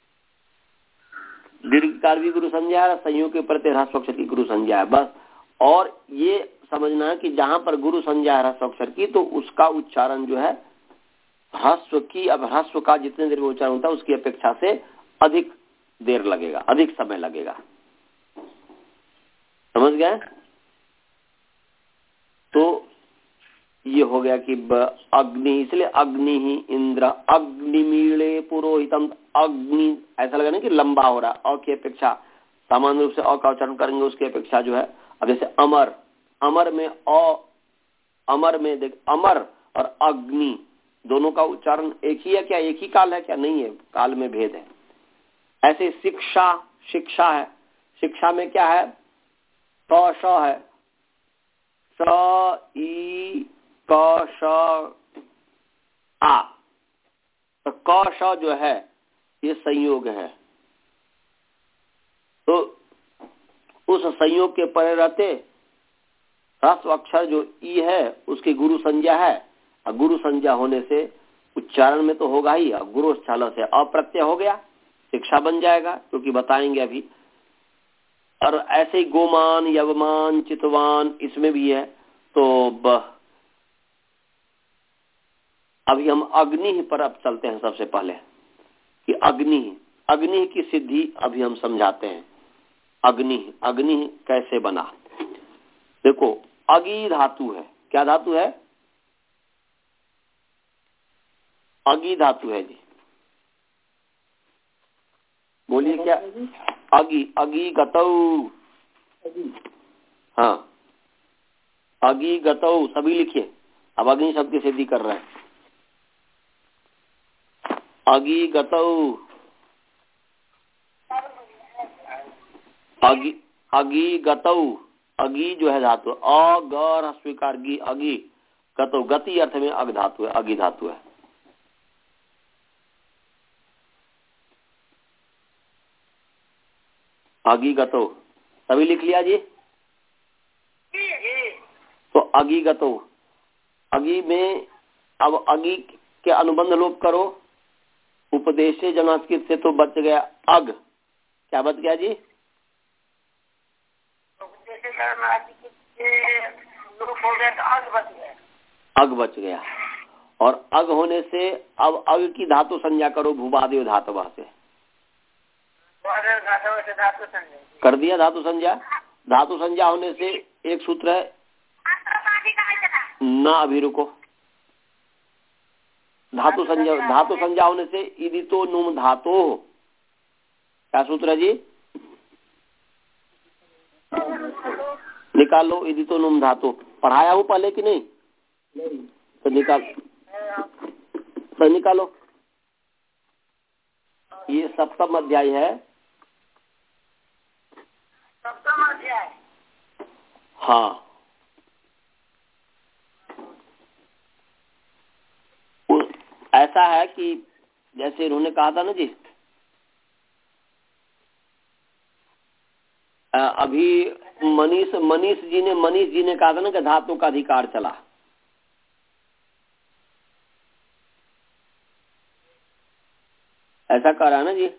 दीर्घिकार भी गुरु संज्ञा है, संयोग के प्रत्यय ह्रस्व अक्षर की गुरु संज्ञा है, बस। और ये समझना है कि जहां पर गुरु संज्ञा है ह्रस्व अक्षर की, तो उसका उच्चारण जो है ह्रस्व की, अब ह्रस्व का जितने देर में उच्चारण होता है उसकी अपेक्षा से अधिक देर लगेगा, अधिक समय लगेगा। समझ गए? तो ये हो गया कि अग्नि, इसलिए अग्नि ही इंद्र, अग्निमीले पुरोहितम। अग्नि ऐसा लगा ना कि लंबा हो रहा है, अ की अपेक्षा सामान्य रूप से अ का उच्चारण करेंगे उसकी अपेक्षा जो है। अब जैसे अमर, अमर में अ, अमर में देख, अमर और अग्नि दोनों का उच्चारण एक ही है क्या? एक ही काल है क्या? नहीं है, काल में भेद है। ऐसे शिक्षा, शिक्षा है, शिक्षा में क्या है? क श है, स ई क श आ, तो क श जो है ये संयोग है। तो उस संयोग के परे रहते ह्रस्व अक्षर जो ई है उसकी गुरु संज्ञा है, और गुरु संज्ञा होने से उच्चारण में तो होगा ही। गुरु छाला से अप्रत्यय हो गया, शिक्षा बन जाएगा, क्योंकि बताएंगे अभी। और ऐसे ही गोमान, यवमान, चितवान, इसमें भी है। तो ब... अभी हम अग्नि पर अब चलते हैं सबसे पहले, कि अग्नि, अग्नि की सिद्धि अभी हम समझाते हैं। अग्नि, अग्नि कैसे बना? देखो, अगी धातु है। क्या धातु है? अगी धातु है जी। बोलिए क्या? अगी, अगी गतौ। हाँ, अगी गतौ सभी लिखिए। अब अग्नि शब्द की सिद्धि कर रहे हैं। अगी गतौ, अगी, अगी गतौ, अगी जो है धातु, अ ग स्वीकार गी अगी गतो, गति अर्थ में अग धातु है, अगी धातु है। अगी गतो तभी लिख लिया जी। तो अगी गतो, अगी में अब अगी के अनुबंध लोप करो, उपदेशे जनास्कृत से तो बच गया अग, क्या बच गया जी? हो गया तो अग बच गया, अग बच गया। और अग होने से अब अग की धातु संज्ञा करो, भूवादेव धातु से धातु संज्ञा कर दिया। धातु संज्ञा, धातु संज्ञा होने से एक सूत्र है ना, अभी रुको। धातु संज्ञा, धातु संज्ञा होने से इदितो नुम धातो, क्या सूत्र है जी? निकालो इदितो नुम धातो। पढ़ाया हूँ पहले कि नहीं? तो निकाल, तो निकालो। ये सप्तम अध्याय है। सप्तम अध्याय, हाँ, ऐसा है कि जैसे इन्होंने कहा था ना जी, अभी मनीष मनीष जी ने मनीष जी ने कहा था ना कि धातु का अधिकार चला। ऐसा कह रहा है ना जी।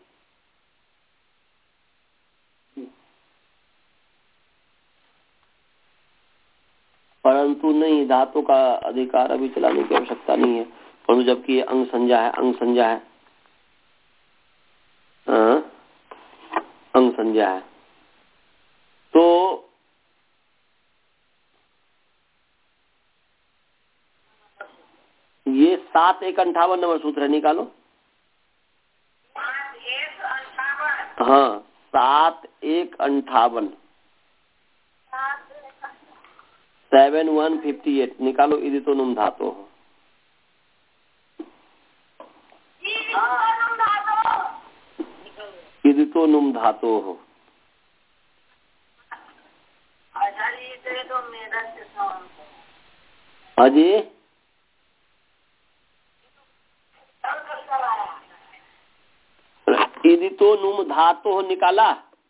परंतु नहीं, धातु का अधिकार अभी चलाने की आवश्यकता नहीं है, परंतु जबकि ये अंग संज्ञा है, अंग संज्ञा है, आ, अंग संज्ञा है। तो ये सात एक अंठावन नंबर सूत्र है, निकालो। हाँ, सात एक अंठावन, सेवन वन फिफ्टी एट, निकालो इदितो नुम धातो हो। इदितो नुम धातो हो। अजी इदितो नुम धातो हो निकाला।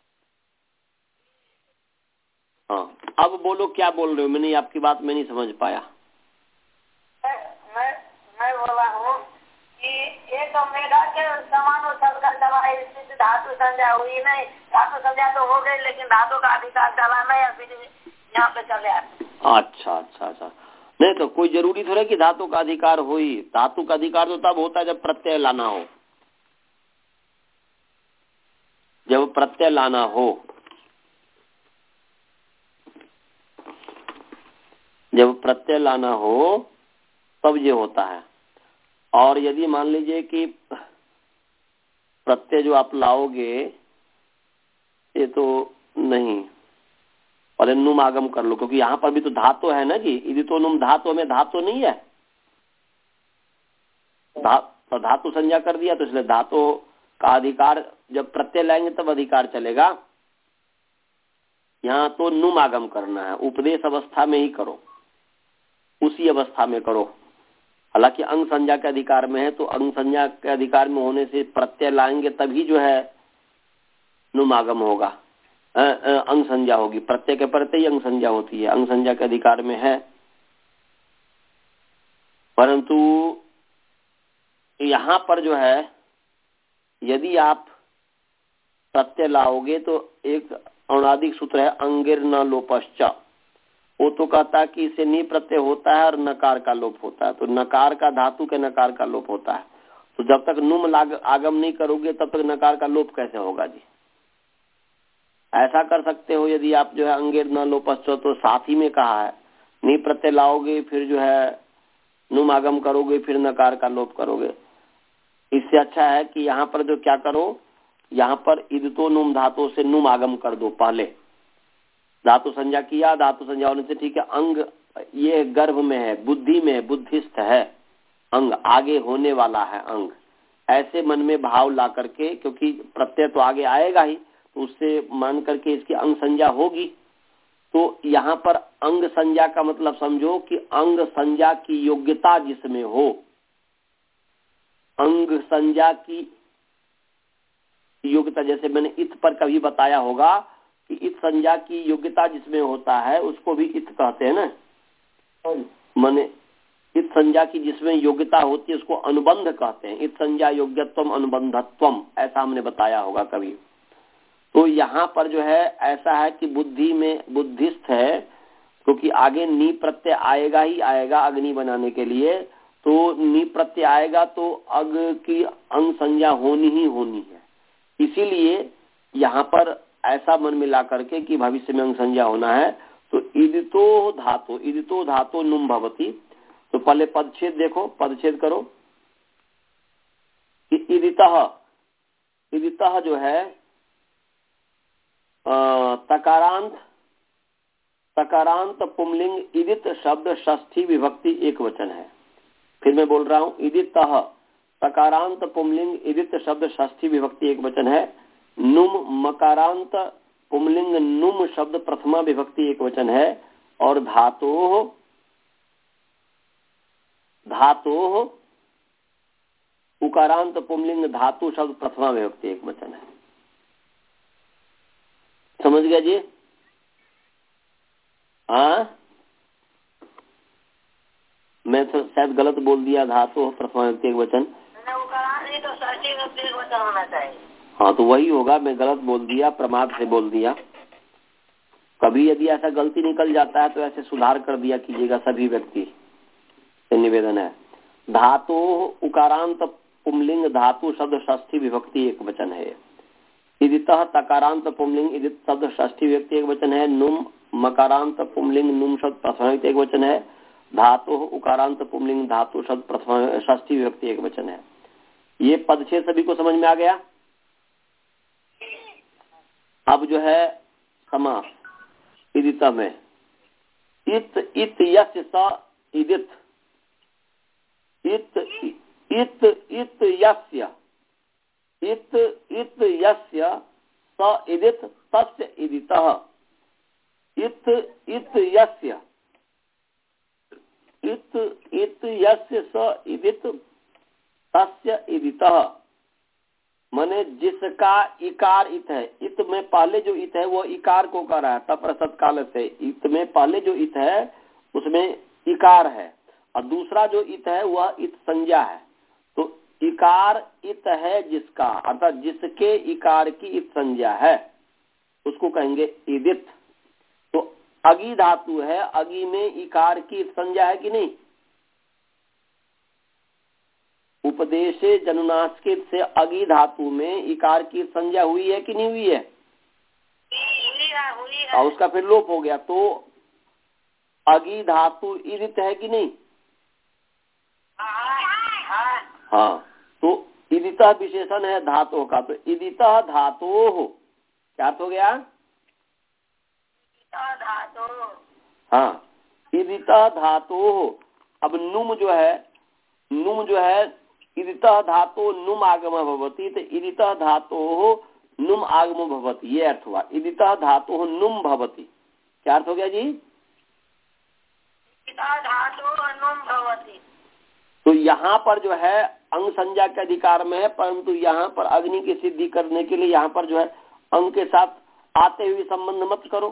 हाँ, अब बोलो क्या बोल रहे हो? मैंने आपकी बात में नहीं समझ पाया। मैं मैं मैं बोला हूँ कि एक मेघा के समान धातु संज्ञा हुई नहीं, धातु संज्ञा तो हो गई लेकिन धातु का अधिकार चला नहीं, अभी यहाँ पे चले आते। अच्छा अच्छा अच्छा, नहीं तो कोई जरूरी थोड़ा कि धातु का अधिकार हो ही। धातु का अधिकार तो तब होता है जब प्रत्यय लाना हो, जब प्रत्यय लाना हो, जब प्रत्यय लाना हो तब ये होता है। और यदि मान लीजिए कि प्रत्यय जो आप लाओगे ये तो नहीं, और नुम आगम कर लो, क्योंकि यहाँ पर भी तो धातु है ना जी। यदि तो नुम धातु में धातु नहीं है, धा, तो धातु संज्ञा कर दिया, तो इसलिए धातु का अधिकार जब प्रत्यय लाएंगे तब अधिकार चलेगा। यहाँ तो नुम आगम करना है, उपदेश अवस्था में ही करो, उसी अवस्था में करो। हालांकि अंग संज्ञा के अधिकार में है, तो अंग संज्ञा के अधिकार में होने से प्रत्यय लाएंगे तभी जो है नुम आगम होगा, अंग संज्ञा होगी। प्रत्यय के प्रत्यय ही अंग संज्ञा होती है, अंग संज्ञा के अधिकार में है। परंतु यहाँ पर जो है यदि आप प्रत्यय लाओगे तो एक औणादिक सूत्र है अंगिर न लोपश्च, वो तो कहता है कि इसे नी प्रत्यय होता है और नकार का लोप होता है, तो नकार का धातु के नकार का लोप होता है। तो जब तक नुम लाग आगम नहीं करोगे तब तक नकार का लोप कैसे होगा जी? ऐसा कर सकते हो यदि आप जो है अंगिर न लोपश्च, तो साथ ही में कहा है नी प्रत्यय लाओगे फिर जो है नुम आगम करोगे फिर नकार का लोप करोगे। इससे अच्छा है कि यहाँ पर जो क्या करो, यहाँ पर इदितो नुम धातु से नुम आगम कर दो। पहले धातु संज्ञा किया, धातु संज्ञा होने से ठीक है, अंग ये गर्भ में है, बुद्धि में, बुद्धिस्थ है, अंग आगे होने वाला है अंग, ऐसे मन में भाव ला करके, क्योंकि प्रत्यय तो आगे आएगा ही, तो उससे मान करके इसकी अंग संज्ञा होगी। तो यहाँ पर अंग संज्ञा का मतलब समझो कि अंग संज्ञा की योग्यता जिसमें हो, अंग संज्ञा की योग्यता, जैसे मैंने इत पर कभी बताया होगा कि इत संज्ञा की योग्यता जिसमें होता है उसको भी इत कहते हैं ना। माने इत संज्ञा की जिसमें योग्यता होती है उसको अनुबंध कहते हैं। इत संज्ञा योग्यत्वम अनुबंधत्वम, ऐसा हमने बताया होगा कभी। तो यहाँ पर जो है ऐसा है कि बुद्धि में बुद्धिस्थ है, क्योंकि तो आगे नी प्रत्यय आएगा ही आएगा अग्नि बनाने के लिए, तो नी प्रत्यय आएगा तो अग की अंग संज्ञा होनी ही होनी है। इसीलिए यहाँ पर ऐसा मन में ला करके कि भविष्य में अंग संज्ञा होना है, तो इदितो धातु, इदितो धातु नुम भवति। तो पहले पदच्छेद देखो, पदच्छेद करो कि इदितः, इदितः जो है तकारांत, तकारांत पुंलिंग इदित शब्द षष्ठी विभक्ति एक वचन है। फिर मैं बोल रहा हूं, इदितः तकारांत पुंलिंग इदित शब्द षष्ठी विभक्ति एक वचन है। नुम मकारांत पुंलिंग नुम शब्द प्रथमा विभक्ति एक वचन है। और धातोः, धातोः उकारांत पुंलिंग धातु शब्द प्रथमा विभक्ति एक वचन है। समझ गया जी? हाँ, मैं तो शायद गलत बोल दिया, धातु प्रथमा विभक्ति एक वचन। तो षष्ठी विभक्ति एक वचन होना चाहिए। हाँ तो वही होगा, मैं गलत बोल दिया, प्रमाद से बोल दिया। कभी यदि ऐसा गलती निकल जाता है तो ऐसे सुधार कर दिया कीजिएगा सभी व्यक्ति से निवेदन है। धातु उकारांत पुंलिंग धातु शब्द षष्ठी विभक्ति एक वचन है। इदितः तकारांत पुंलिंग इदित शब्द षष्ठी विभक्ति एक वचन है। नुम मकारांत पुंलिंग नुम शब्द प्रथमा विभक्ति एक वचन है। धातु उकारांत पुंलिंग धातु शब्द प्रथमा षष्ठी विभक्ति एक वचन है। ये पदच्छेद सभी को समझ में आ गया? अब जो है समास इदित में इत इत यस्य स इदित, इत इत इत यस्य, इत इत यस्य स इदित तस्य इदितः, इत इत यस्य, इत इत यस्य स इदित तस्य इदितः। माने जिसका इकार इत है, इत में पहले जो इत है वो इकार को कर रहा है तप्रसत काल से। इत में पहले जो इत है उसमें इकार है और दूसरा जो इत है वह इत संज्ञा है। तो इकार इत है जिसका, अर्थात जिसके इकार की इत संज्ञा है उसको कहेंगे इदित। तो अगी धातु है, अगी में इकार की इत संज्ञा है कि नहीं? उपदेशे जनुनास्कित से अगी धातु में इकार की संज्ञा हुई है कि नहीं हुई है? हुई है, हुई है। और उसका फिर लोप हो गया, तो अगी धातु इदित है कि नहीं? हाँ, हाँ, तो इदितः विशेषण है धातु का, तो इदितः धातु क्या हो गया? धातु। हाँ, इदितः धातु। अब नुम जो है, नुम जो है इदितः धातु नुम आगम भवति, तो इदितः धातु नुम आगम भवति, ये अर्थ हुआ। इदितः धातु नुम भवति, क्या अर्थ हो गया जी? धातु नुम भवति। तो यहाँ पर जो है अंग संज्ञा के अधिकार में है, परंतु यहाँ पर अग्नि की सिद्धि करने के लिए यहाँ पर जो है अंग के साथ आते हुए संबंध मत करो।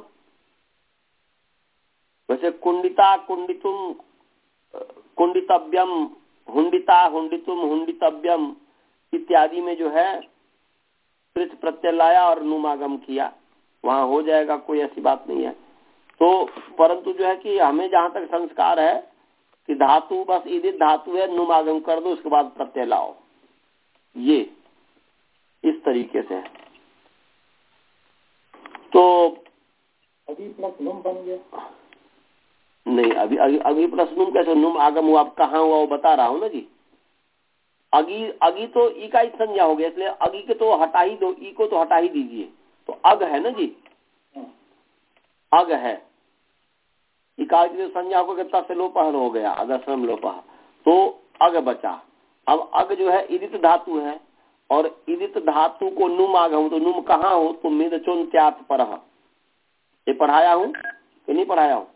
वैसे कुंडिता कुंडितुम कुंडितव्यम, हुंडिता हुंडितुम हुंडितव्यम इत्यादि में जो है कृत प्रत्यय लाया और नुमागम किया, वहां हो जाएगा, कोई ऐसी बात नहीं है। तो परंतु जो है कि हमें जहां तक संस्कार है कि धातु बस इदित धातु है, नुमागम कर दो, उसके बाद प्रत्यय लाओ, ये इस तरीके से। तो अभी प्लस नुम बन गया नहीं, अभी अभी अभी प्लस नुम कैसे? नुम आगम हुआ, अब कहाँ हुआ वो बता रहा हूँ ना जी। अगी अगी तो ई का ही संज्ञा हो गया, इसलिए अगी के तो हटा ही दो, ई को तो हटा ही दीजिए। तो अग है ना जी, अग है, इकार की संज्ञा हो गया, से लोपह हो गया, अदश्रम लोपह, तो अग बचा। अब अग जो है इदित धातु है, और इदित धातु को नुम आगम, तो नुम कहाँ हो? तो मिद चोन त्यात पर, ये पढ़ाया हूँ। कि नहीं पढ़ाया हूँ?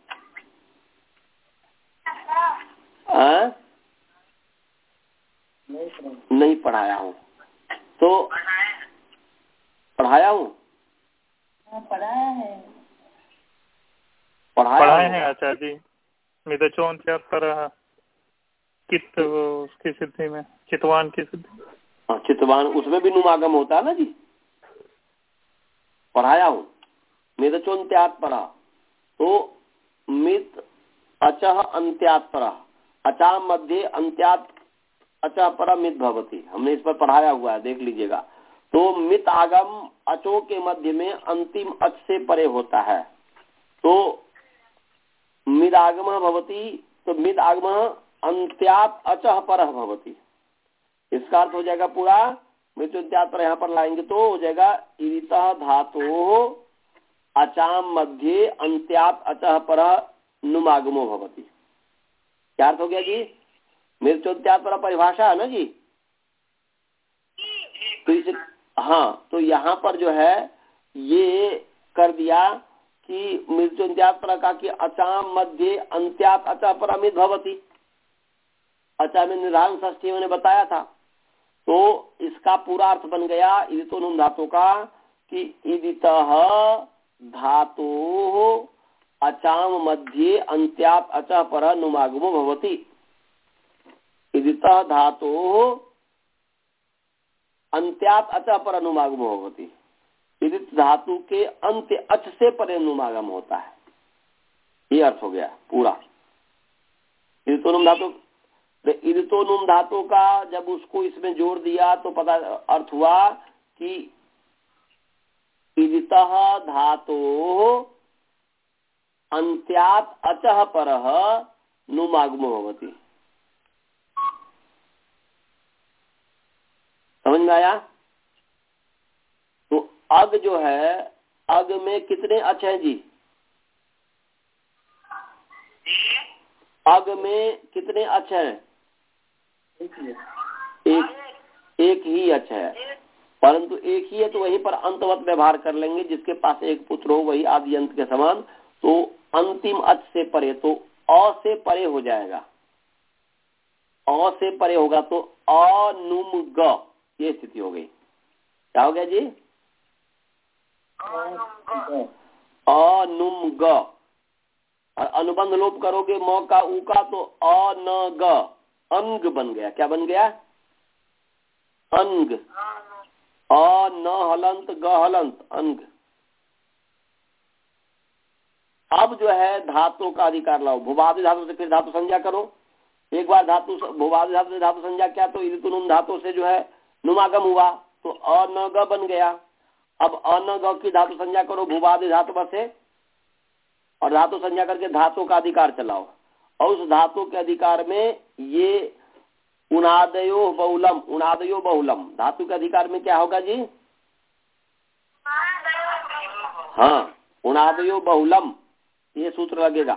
हाँ? नहीं पढ़ाया हूँ तो पढ़ाया हूँ पढ़ाया है पढ़ाए हैं आचार्य जी। मिदचोन क्या पर कित उसकी सिद्धि में चितवान की सिद्धि। हाँ चितवान, उसमें भी नुमागम होता है ना जी। पढ़ाया हूँ मिदचोन त्याग पढ़ा तो मित अचह अंत्यात परा, अचा मध्य अंत्यात अचा परा मित भवती। हमने इस पर पढ़ाया हुआ है, देख लीजिएगा। तो मित आगम अचो के मध्य में अंतिम अच से परे होता है तो मिदागम भवती, तो मिद आगम अंत्यात अचह परह भवती। इसका अर्थ हो जाएगा पूरा मृत्युत्यात पर यहाँ पर लाएंगे तो हो जाएगा इरितः धातु अचाम मध्य अंत्यात अचह परह नुमागमो भवती। क्या अर्थ हो गया जी? मृत्युत्यात पर परिभाषा है ना जी। तो इसे हाँ, तो यहाँ पर जो है ये कर दिया कि मृत्युंत्यात पर का कि अचाम मध्य अंत्यात अचा पर अमित भवती। अचा में निर्धारण षष्ठी मैंने बताया था। तो इसका पूरा अर्थ बन गया इदितो नुम धातु का कि इदितः धातु अचाम मध्य अंत्यात अचा पर नुमागमो भवती। इदितः धातु अंत्यात अचा पर अनुमागमो भवती। इदित धातु के अंत्य अच से परे अनुमागम होता है। ये अर्थ हो गया पूरा। इदितोनुम धातु, इदितोनुम धातु का जब उसको इसमें जोड़ दिया तो पता अर्थ हुआ कि इदितः धातु अंत्यात अचः परः नुमागमो भवती। समझ में आया? तो अग जो है, अग में कितने अच हैं जी? अग में कितने अच हैं? एक एक ही अच है, परंतु एक ही है तो वहीं पर अंतवत व्यवहार कर लेंगे। जिसके पास एक पुत्र हो वही आदि अंत के समान। तो अंतिम अच से परे तो अ से परे हो जाएगा। अ से परे होगा तो अनुम ग, ये स्थिति हो गई। क्या हो गया जी? अनुम ग। और अनुबंध लोप करोगे मौ का ऊ का तो अ न ग, अंग बन गया। क्या बन गया? अंग। अ न हलंत ग हलंत अंग। अब जो है धातु का अधिकार लाओ। भूवादि धातु से फिर धातु संज्ञा करो। एक बार धातु भूवादि धातु से धातु संज्ञा क्या तो इदितुनुम धातु से जो है नुमागम हुआ तो अ न ग बन गया। अब अ न ग की धातु संज्ञा करो भूवादि धातु से, और धातु संज्ञा करके धातु का अधिकार चलाओ। और उस धातु के अधिकार में ये उनादयो बहुलम, उनादयो बहुलम धातु के अधिकार में क्या होगा जी? हाँ, उनादयो बहुलम, ये सूत्र लगेगा।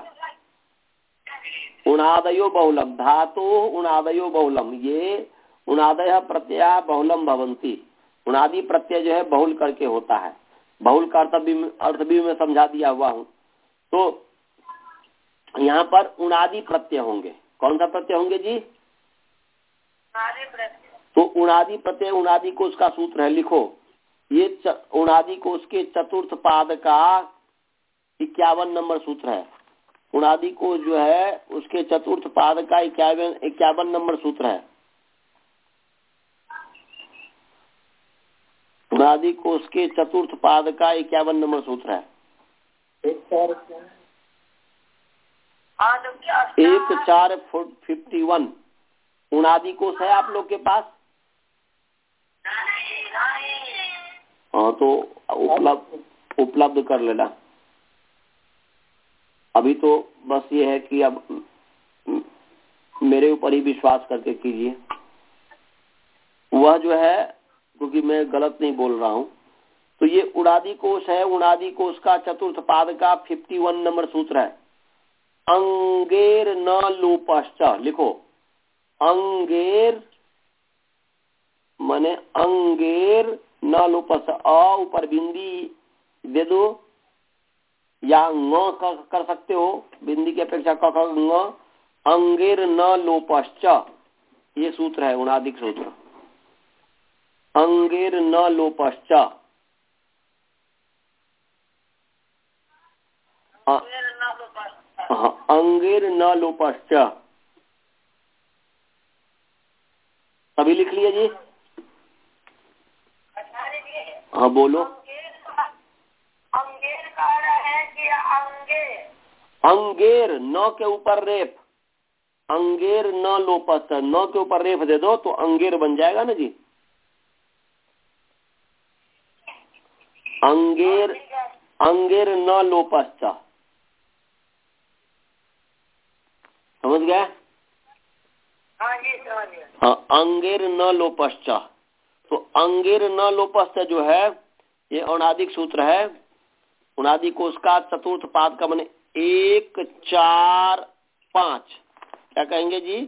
उनादयो बहुलम धातु उनादयो बहुलम, ये उनादय प्रत्यय बहुलम भवंती। उनादि प्रत्यय जो है बहुल करके होता है। बहुल का अर्थ भी अर्थ भी मैं समझा दिया हुआ हूँ। तो यहाँ पर उनादि प्रत्यय होंगे। कौन सा प्रत्यय होंगे जी? तो उनादि प्रत्यय, उनादि कोश का सूत्र है, लिखो। ये उनादि कोश के चतुर्थ पाद का इक्यावन नंबर सूत्र है। उनादि कोश जो है उसके चतुर्थ पाद का इक्यावन इक्यावन नंबर सूत्र है। उनादि कोश के चतुर्थ पाद का इक्यावन नंबर सूत्र है। एक चार फिफ्टी वन उनादि कोश है आप लोग के पास? हाँ, तो उपलब्ध उपलब्ध कर लेना। अभी तो बस ये है कि अब मेरे ऊपर ही विश्वास करके कीजिए। वह जो है, क्योंकि मैं गलत नहीं बोल रहा हूं, तो ये उनादि कोश है। उनादि कोश का चतुर्थ पाद का इक्यावन नंबर सूत्र है। अंगेर न लोपश्च, लिखो। अंगेर माने अंगेर न लोपश्च, अ ऊपर बिंदी दे दो, या ङ कर सकते हो, बिंदी की अपेक्षा क ख ङ। अंगेर न लोपश्च, ये सूत्र है उणादिक सूत्र। अंगेर न लोपश्च, अंगेर न लोपश्च, सभी लिख लिया जी। हाँ बोलो। अंगेर का है कि अंगे? अंगेर, न के ऊपर रेप, अंगेर न लोपश्च, न के ऊपर रेप दे दो तो अंगेर बन जाएगा ना जी। अंगेर, अंगेर न लोपश्च, समझ गए? हाँ जी समझ गया। हाँ, अंगेर न लोपश्च, तो अंगेर न लोपश्च जो है ये अनादिक सूत्र है। उनादि कोश का चतुर्थ पाद का माने एक चार पांच, क्या कहेंगे जी?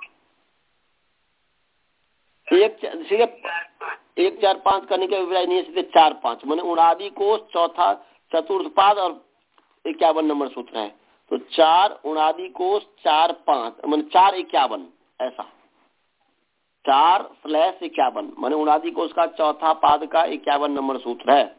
एक सीधे एक चार पांच करने के बजाय नहीं, सीधे चार पांच माने उनादि कोश चौथा चतुर्थ पाद और इक्यावन नंबर सूत्र है। तो चार उनादि कोश चार पांच माने चार इक्यावन, ऐसा चार स्लैश इक्यावन माने उनादि कोश का चौथा पाद का इक्यावन नंबर सूत्र है।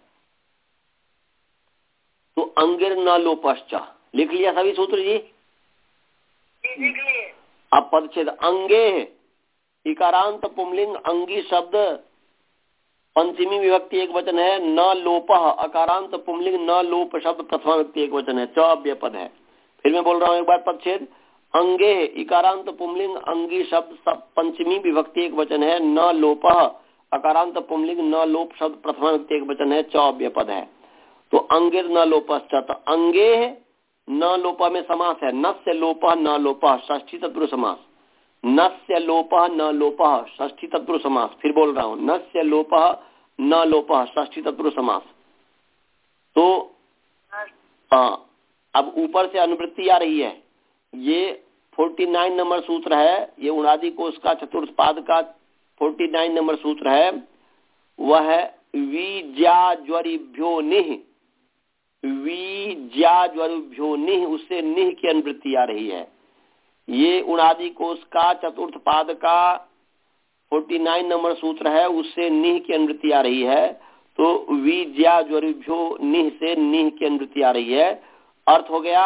तो अंगिर न लोपश्च, लिख लिया सभी सूत्र जी? लिख लिए। अब पदच्छेद अंगे, इकारांत पुंलिंग अंगी शब्द पंचमी विभक्ति एक वचन है। न लोपः, अकारांत पुंलिंग न लोप शब्द प्रथमा विभक्ति एक वचन है, च अव्यय पद है। फिर मैं बोल रहा हूँ एक बार पदच्छेद। अंगे, इकारांत पुंलिंग अंगी शब्द पंचमी विभक्ति एक वचन है। न लोपः, अकारांत पुंलिंग न लोप शब्द प्रथमा विभक्ति एक वचन है, च अव्यय पद है। तो अंगिर न लोपश्च, तो अंगे न लोपः में समास है। नस्य लोपः न लोपः, षष्ठी तत्पुरुष समास। नस्य लोपः न लोपः, षष्ठी तत्पुरुष समास। फिर बोल रहा हूँ, नस्य लोपः न लोपः, षष्ठी तत्पुरुष समास। तो हाँ, अब ऊपर से अनुवृत्ति आ रही है। ये उनचास नंबर सूत्र है, ये उनादि कोश का चतुर्थ पाद का उनचास नंबर सूत्र है। वह है वीज्याज्वरिभ्यो निह, वीज्याज्वरिभ्यो निह, उससे निह की अनुवृत्ति आ रही है। ये उनादि कोश का चतुर्थ पाद का उनचास नंबर सूत्र है, उससे निह की अनुवृत्ति आ रही है। तो वीज्याज्वरिभ्यो निह से निह की अनुवृत्ति आ रही है। अर्थ हो गया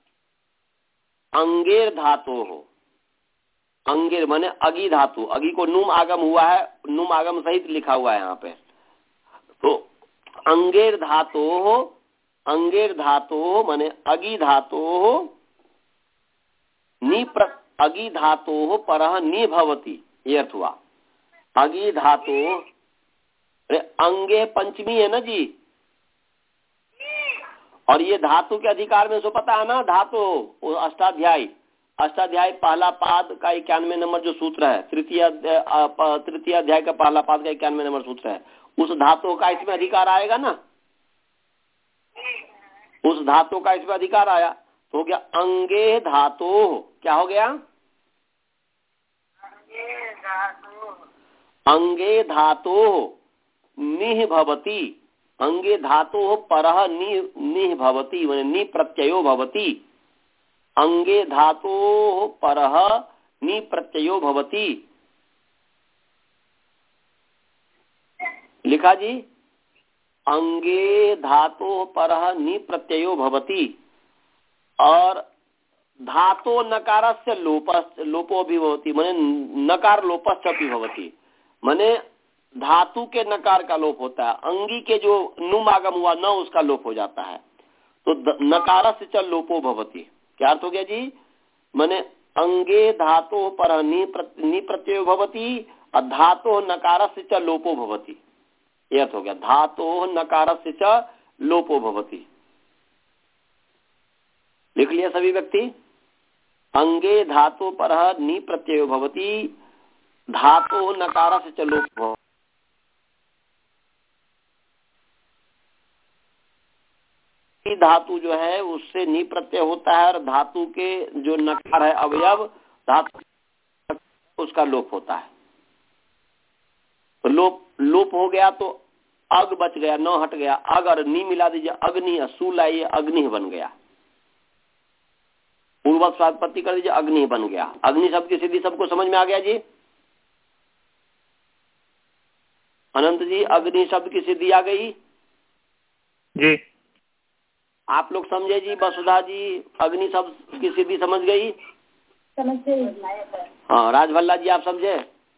अंगेर धातु हो, अंगेर माने अगी धातु, अगी को नुम आगम हुआ है, नुम आगम सहित लिखा हुआ है यहाँ पे। तो अंगेर धातु हो, अंगेर धातु हो माने अगी धातु हो, नी प्र अगी धातु हो परह नी भवती, ये अर्थ हुआ। अगी धातु, अरे अंगे पंचमी है ना जी, और ये धातु के अधिकार में सो पता है ना, धातु अष्टाध्यायी, अष्टाध्यायी पहला पाद का इक्यानवे नंबर जो सूत्र है, तृतीय तृतीय अध्याय का पहला पाद का इक्यानवे नंबर सूत्र है, उस धातु का इसमें अधिकार आएगा ना, उस धातु का इसमें अधिकार आया तो हो गया अंगे धातु। क्या हो गया? अंगे धातु निह भवती, अंगे धातु परह नि निह भवती माने नि प्रत्ययो भवती, अंगे धातु परह नि प्रत्ययो भवती। लिखा जी, अंगे धातु परह नि प्रत्ययो भवती। और धातो नकारस्य लोपस् लोपो भी भवती माने नकार लोपश्चपि भवती, माने धातु के नकार का लोप होता है, अंगी के जो नुम आगम हुआ न उसका लोप हो जाता है। तो नकारस्य च लोपो भवती, क्या अर्थ हो गया जी? माने अंगे धातो पर नि प्रत्ययो भवती और धातो नकारस्य च लोपो भवती, ये अर्थ हो गया। धातो नकारस्य च लोपो भवती, लिख लिया सभी व्यक्ति? अंगे धातु पर नि प्रत्ययो भवती, धातो नकारस्य च लोपो भवती। धातु जो है उससे नि प्रत्यय होता है और धातु के जो नकार है अवयव धातु उसका लोप होता है। तो लोप लोप हो गया तो अग बच गया, न हट गया, अग और नी मिला दीजिए, अग्नि, सू लाइए, अग्नि बन गया। पूर्वक स्वात्पत्ति कर दीजिए, अग्नि बन गया। अग्नि शब्द की सिद्धि सबको समझ में आ गया जी? अनंत जी, अग्नि शब्द की सिद्धि आ गई जी? आप लोग समझे जी? वसुधा जी, अग्नि शब्द की सिद्धि समझ गई? समझ गई। हाँ, राजभल्ला जी आप समझे?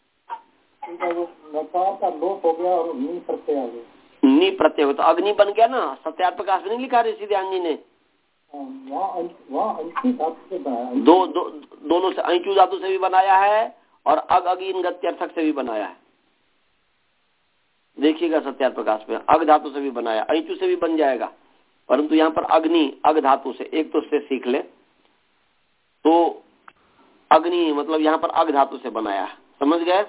नकार का लोप हो गया और नी प्रत्यय आ गया। नी प्रत्यय हो तो अग्नि बन गया ना। सत्यार्थ प्रकाश में नहीं लिखा ऋषि ध्यान जी ने? वहाँ अंशु धातु से बनाया। दो, दो दोनों से, अंशु धातु से भी बनाया है और अग अगीन गत्यर्थक से भी बनाया है। देखिएगा सत्यार्थ प्रकाश में, अग धातु से भी बनाया, अंशु से भी बन जाएगा, परंतु यहाँ पर अग्नि अग धातु से, एक तो उससे सीख ले। तो अग्नि मतलब यहाँ पर अग धातु से बनाया, समझ गए?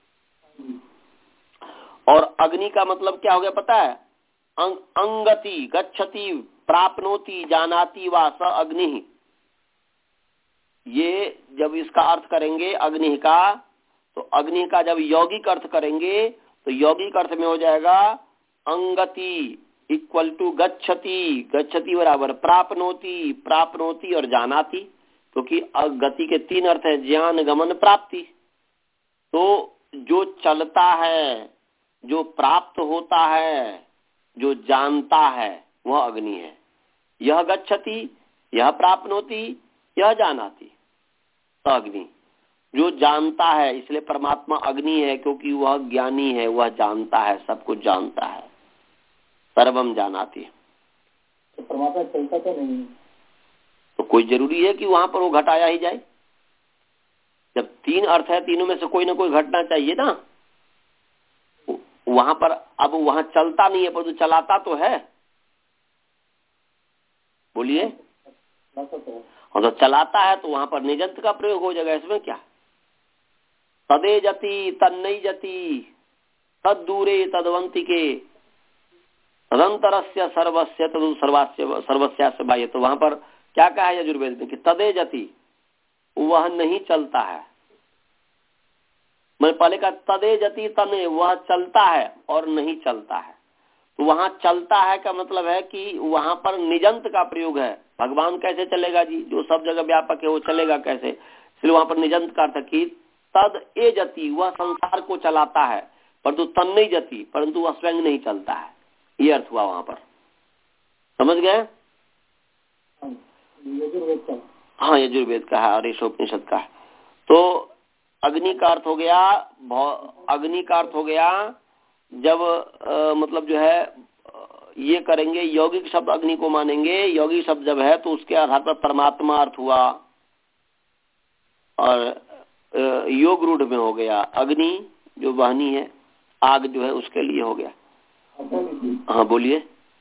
और अग्नि का मतलब क्या हो गया पता है? अंग, अंगति, गच्छति, प्राप्नोति, जानाति वा स अग्नि। ये जब इसका अर्थ करेंगे अग्नि का, तो अग्नि का जब यौगिक अर्थ करेंगे तो यौगिक अर्थ में हो जाएगा अंगति इक्वल टू गच्छति, गच्छति बराबर प्राप्नोति, प्राप्नोति और जानाति, क्योंकि तो गति के तीन अर्थ है, ज्ञान, गमन, प्राप्ति। तो जो चलता है, जो प्राप्त होता है, जो जानता है, वह अग्नि है। यह गच्छति, यह प्राप्नोति, यह जानाति, तो अग्नि जो जानता है। इसलिए परमात्मा अग्नि है, क्योंकि वह ज्ञानी है, वह जानता है, सब कुछ जानता है, सर्वम जानाति। तो परमात्मा चलता तो नहीं, तो कोई जरूरी है कि वहां पर वो घटाया ही जाए? जब तीन अर्थ है, तीनों में से कोई ना कोई घटना चाहिए ना वहां पर। अब वहां चलता नहीं है, पर तो चलाता तो है, बोलिए। और तो चलाता है तो वहां पर निजंत का प्रयोग हो जाएगा। इसमें क्या? तदे जति तन्नई जति तद दूरे तदवंती के तदंतरस्य सर्वस्य तदु सर्वास्य सर्वस्यास्य बाह्य। तो वहां पर क्या कहा है यजुर्वेद में कि तदे जति, वह नहीं चलता है। मैं पहले का तदे जति तने, वह चलता है और नहीं चलता है। तो वहां चलता है का मतलब है कि वहां पर निजंत का प्रयोग है। भगवान कैसे चलेगा जी? जो सब जगह व्यापक है, वो चलेगा कैसे? इसलिए वहां पर निजंत का अर्थ कि तद ए जति, वह संसार को चलाता है, परंतु तन नहीं जति, परंतु वह स्वयं नहीं चलता है। ये अर्थ हुआ वहां पर, समझ गए? यजुर्वेद का, हाँ यजुर्वेद का है और ईशोपनिषद का है। तो अग्नि का अर्थ हो गया, अग्नि का अर्थ हो गया जब आ, मतलब जो है ये करेंगे, यौगिक शब्द अग्नि को मानेंगे। यौगिक शब्द जब है तो उसके आधार पर परमात्मा अर्थ हुआ, और योग रूढ़ में हो गया अग्नि जो वाहनी है, आग जो है उसके लिए हो गया। हाँ बोलिए।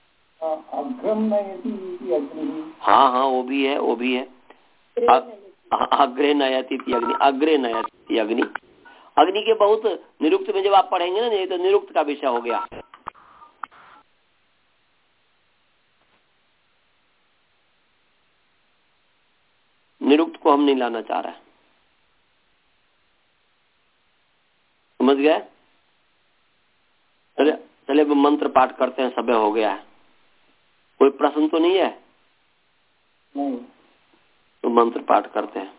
हाँ हाँ वो भी है, वो भी है। अग्रे नयति अग्नि, अग्रे नयति अग्नि। अग्नि के बहुत निरुक्त में जब आप पढ़ेंगे ना, नहीं तो निरुक्त का विषय हो गया। निरुक्त को हम नहीं लाना चाह रहे, समझ गए? चले चले मंत्र पाठ करते हैं, सब हो गया है। कोई प्रश्न तो नहीं है? नहीं। तो मंत्र पाठ करते हैं।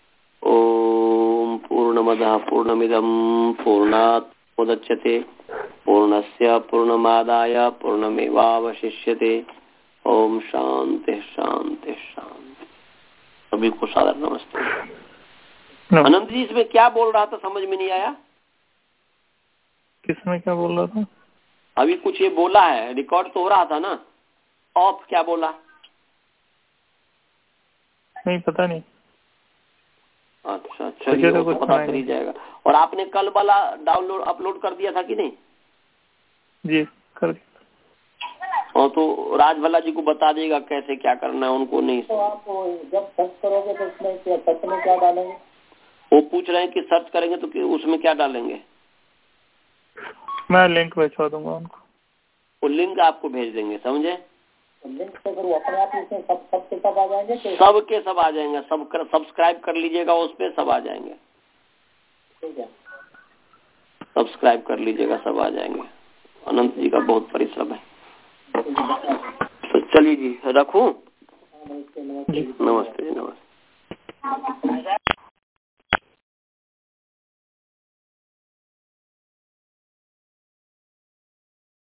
ओम पूर्णमदः पूर्णमिदं पूर्णात् मुदच्यते पूर्णस्य पूर्णमादाय पूर्णमेवावशिष्यते। ओम शांति शांति शांति। सभी को सादर नमस्ते। अनंत जी इसमें क्या बोल रहा था, समझ में नहीं आया? किसमें क्या बोल रहा था? अभी कुछ ये बोला है, रिकॉर्ड तो हो रहा था ना। ऑफ क्या बोला? नहीं पता नहीं। अच्छा अच्छा, ये तो पता चल ही जाएगा। और आपने कल वाला डाउनलोड अपलोड कर दिया था कि नहीं? जी कर दिया। और तो राजभल्ला जी को बता देगा कैसे क्या करना है, उनको नहीं। तो आप जब सर्च करोगे तो उसमें क्या, सर्च में क्या डालेंगे? वो पूछ रहे हैं कि सर्च करेंगे तो कि उसमें क्या डालेंगे? मैं लिंक भेजवा दूंगा उनको। वो लिंक आपको भेज देंगे, समझे? लिंक से फिर वो अपने आप इसमें सब सब के सब आ जाएंगे? सब के सब आ जाएंगे। सब कर, सब्सक्राइब कर लीजिएगा, उस पे सब आ जाएंगे। ठीक है, सब्सक्राइब कर लीजिएगा, सब आ जाएंगे। अनंत जी का बहुत परिश्रम है। तो चलिए जी, रखूं? नमस्ते नमस्ते नमस्ते नमस्ते।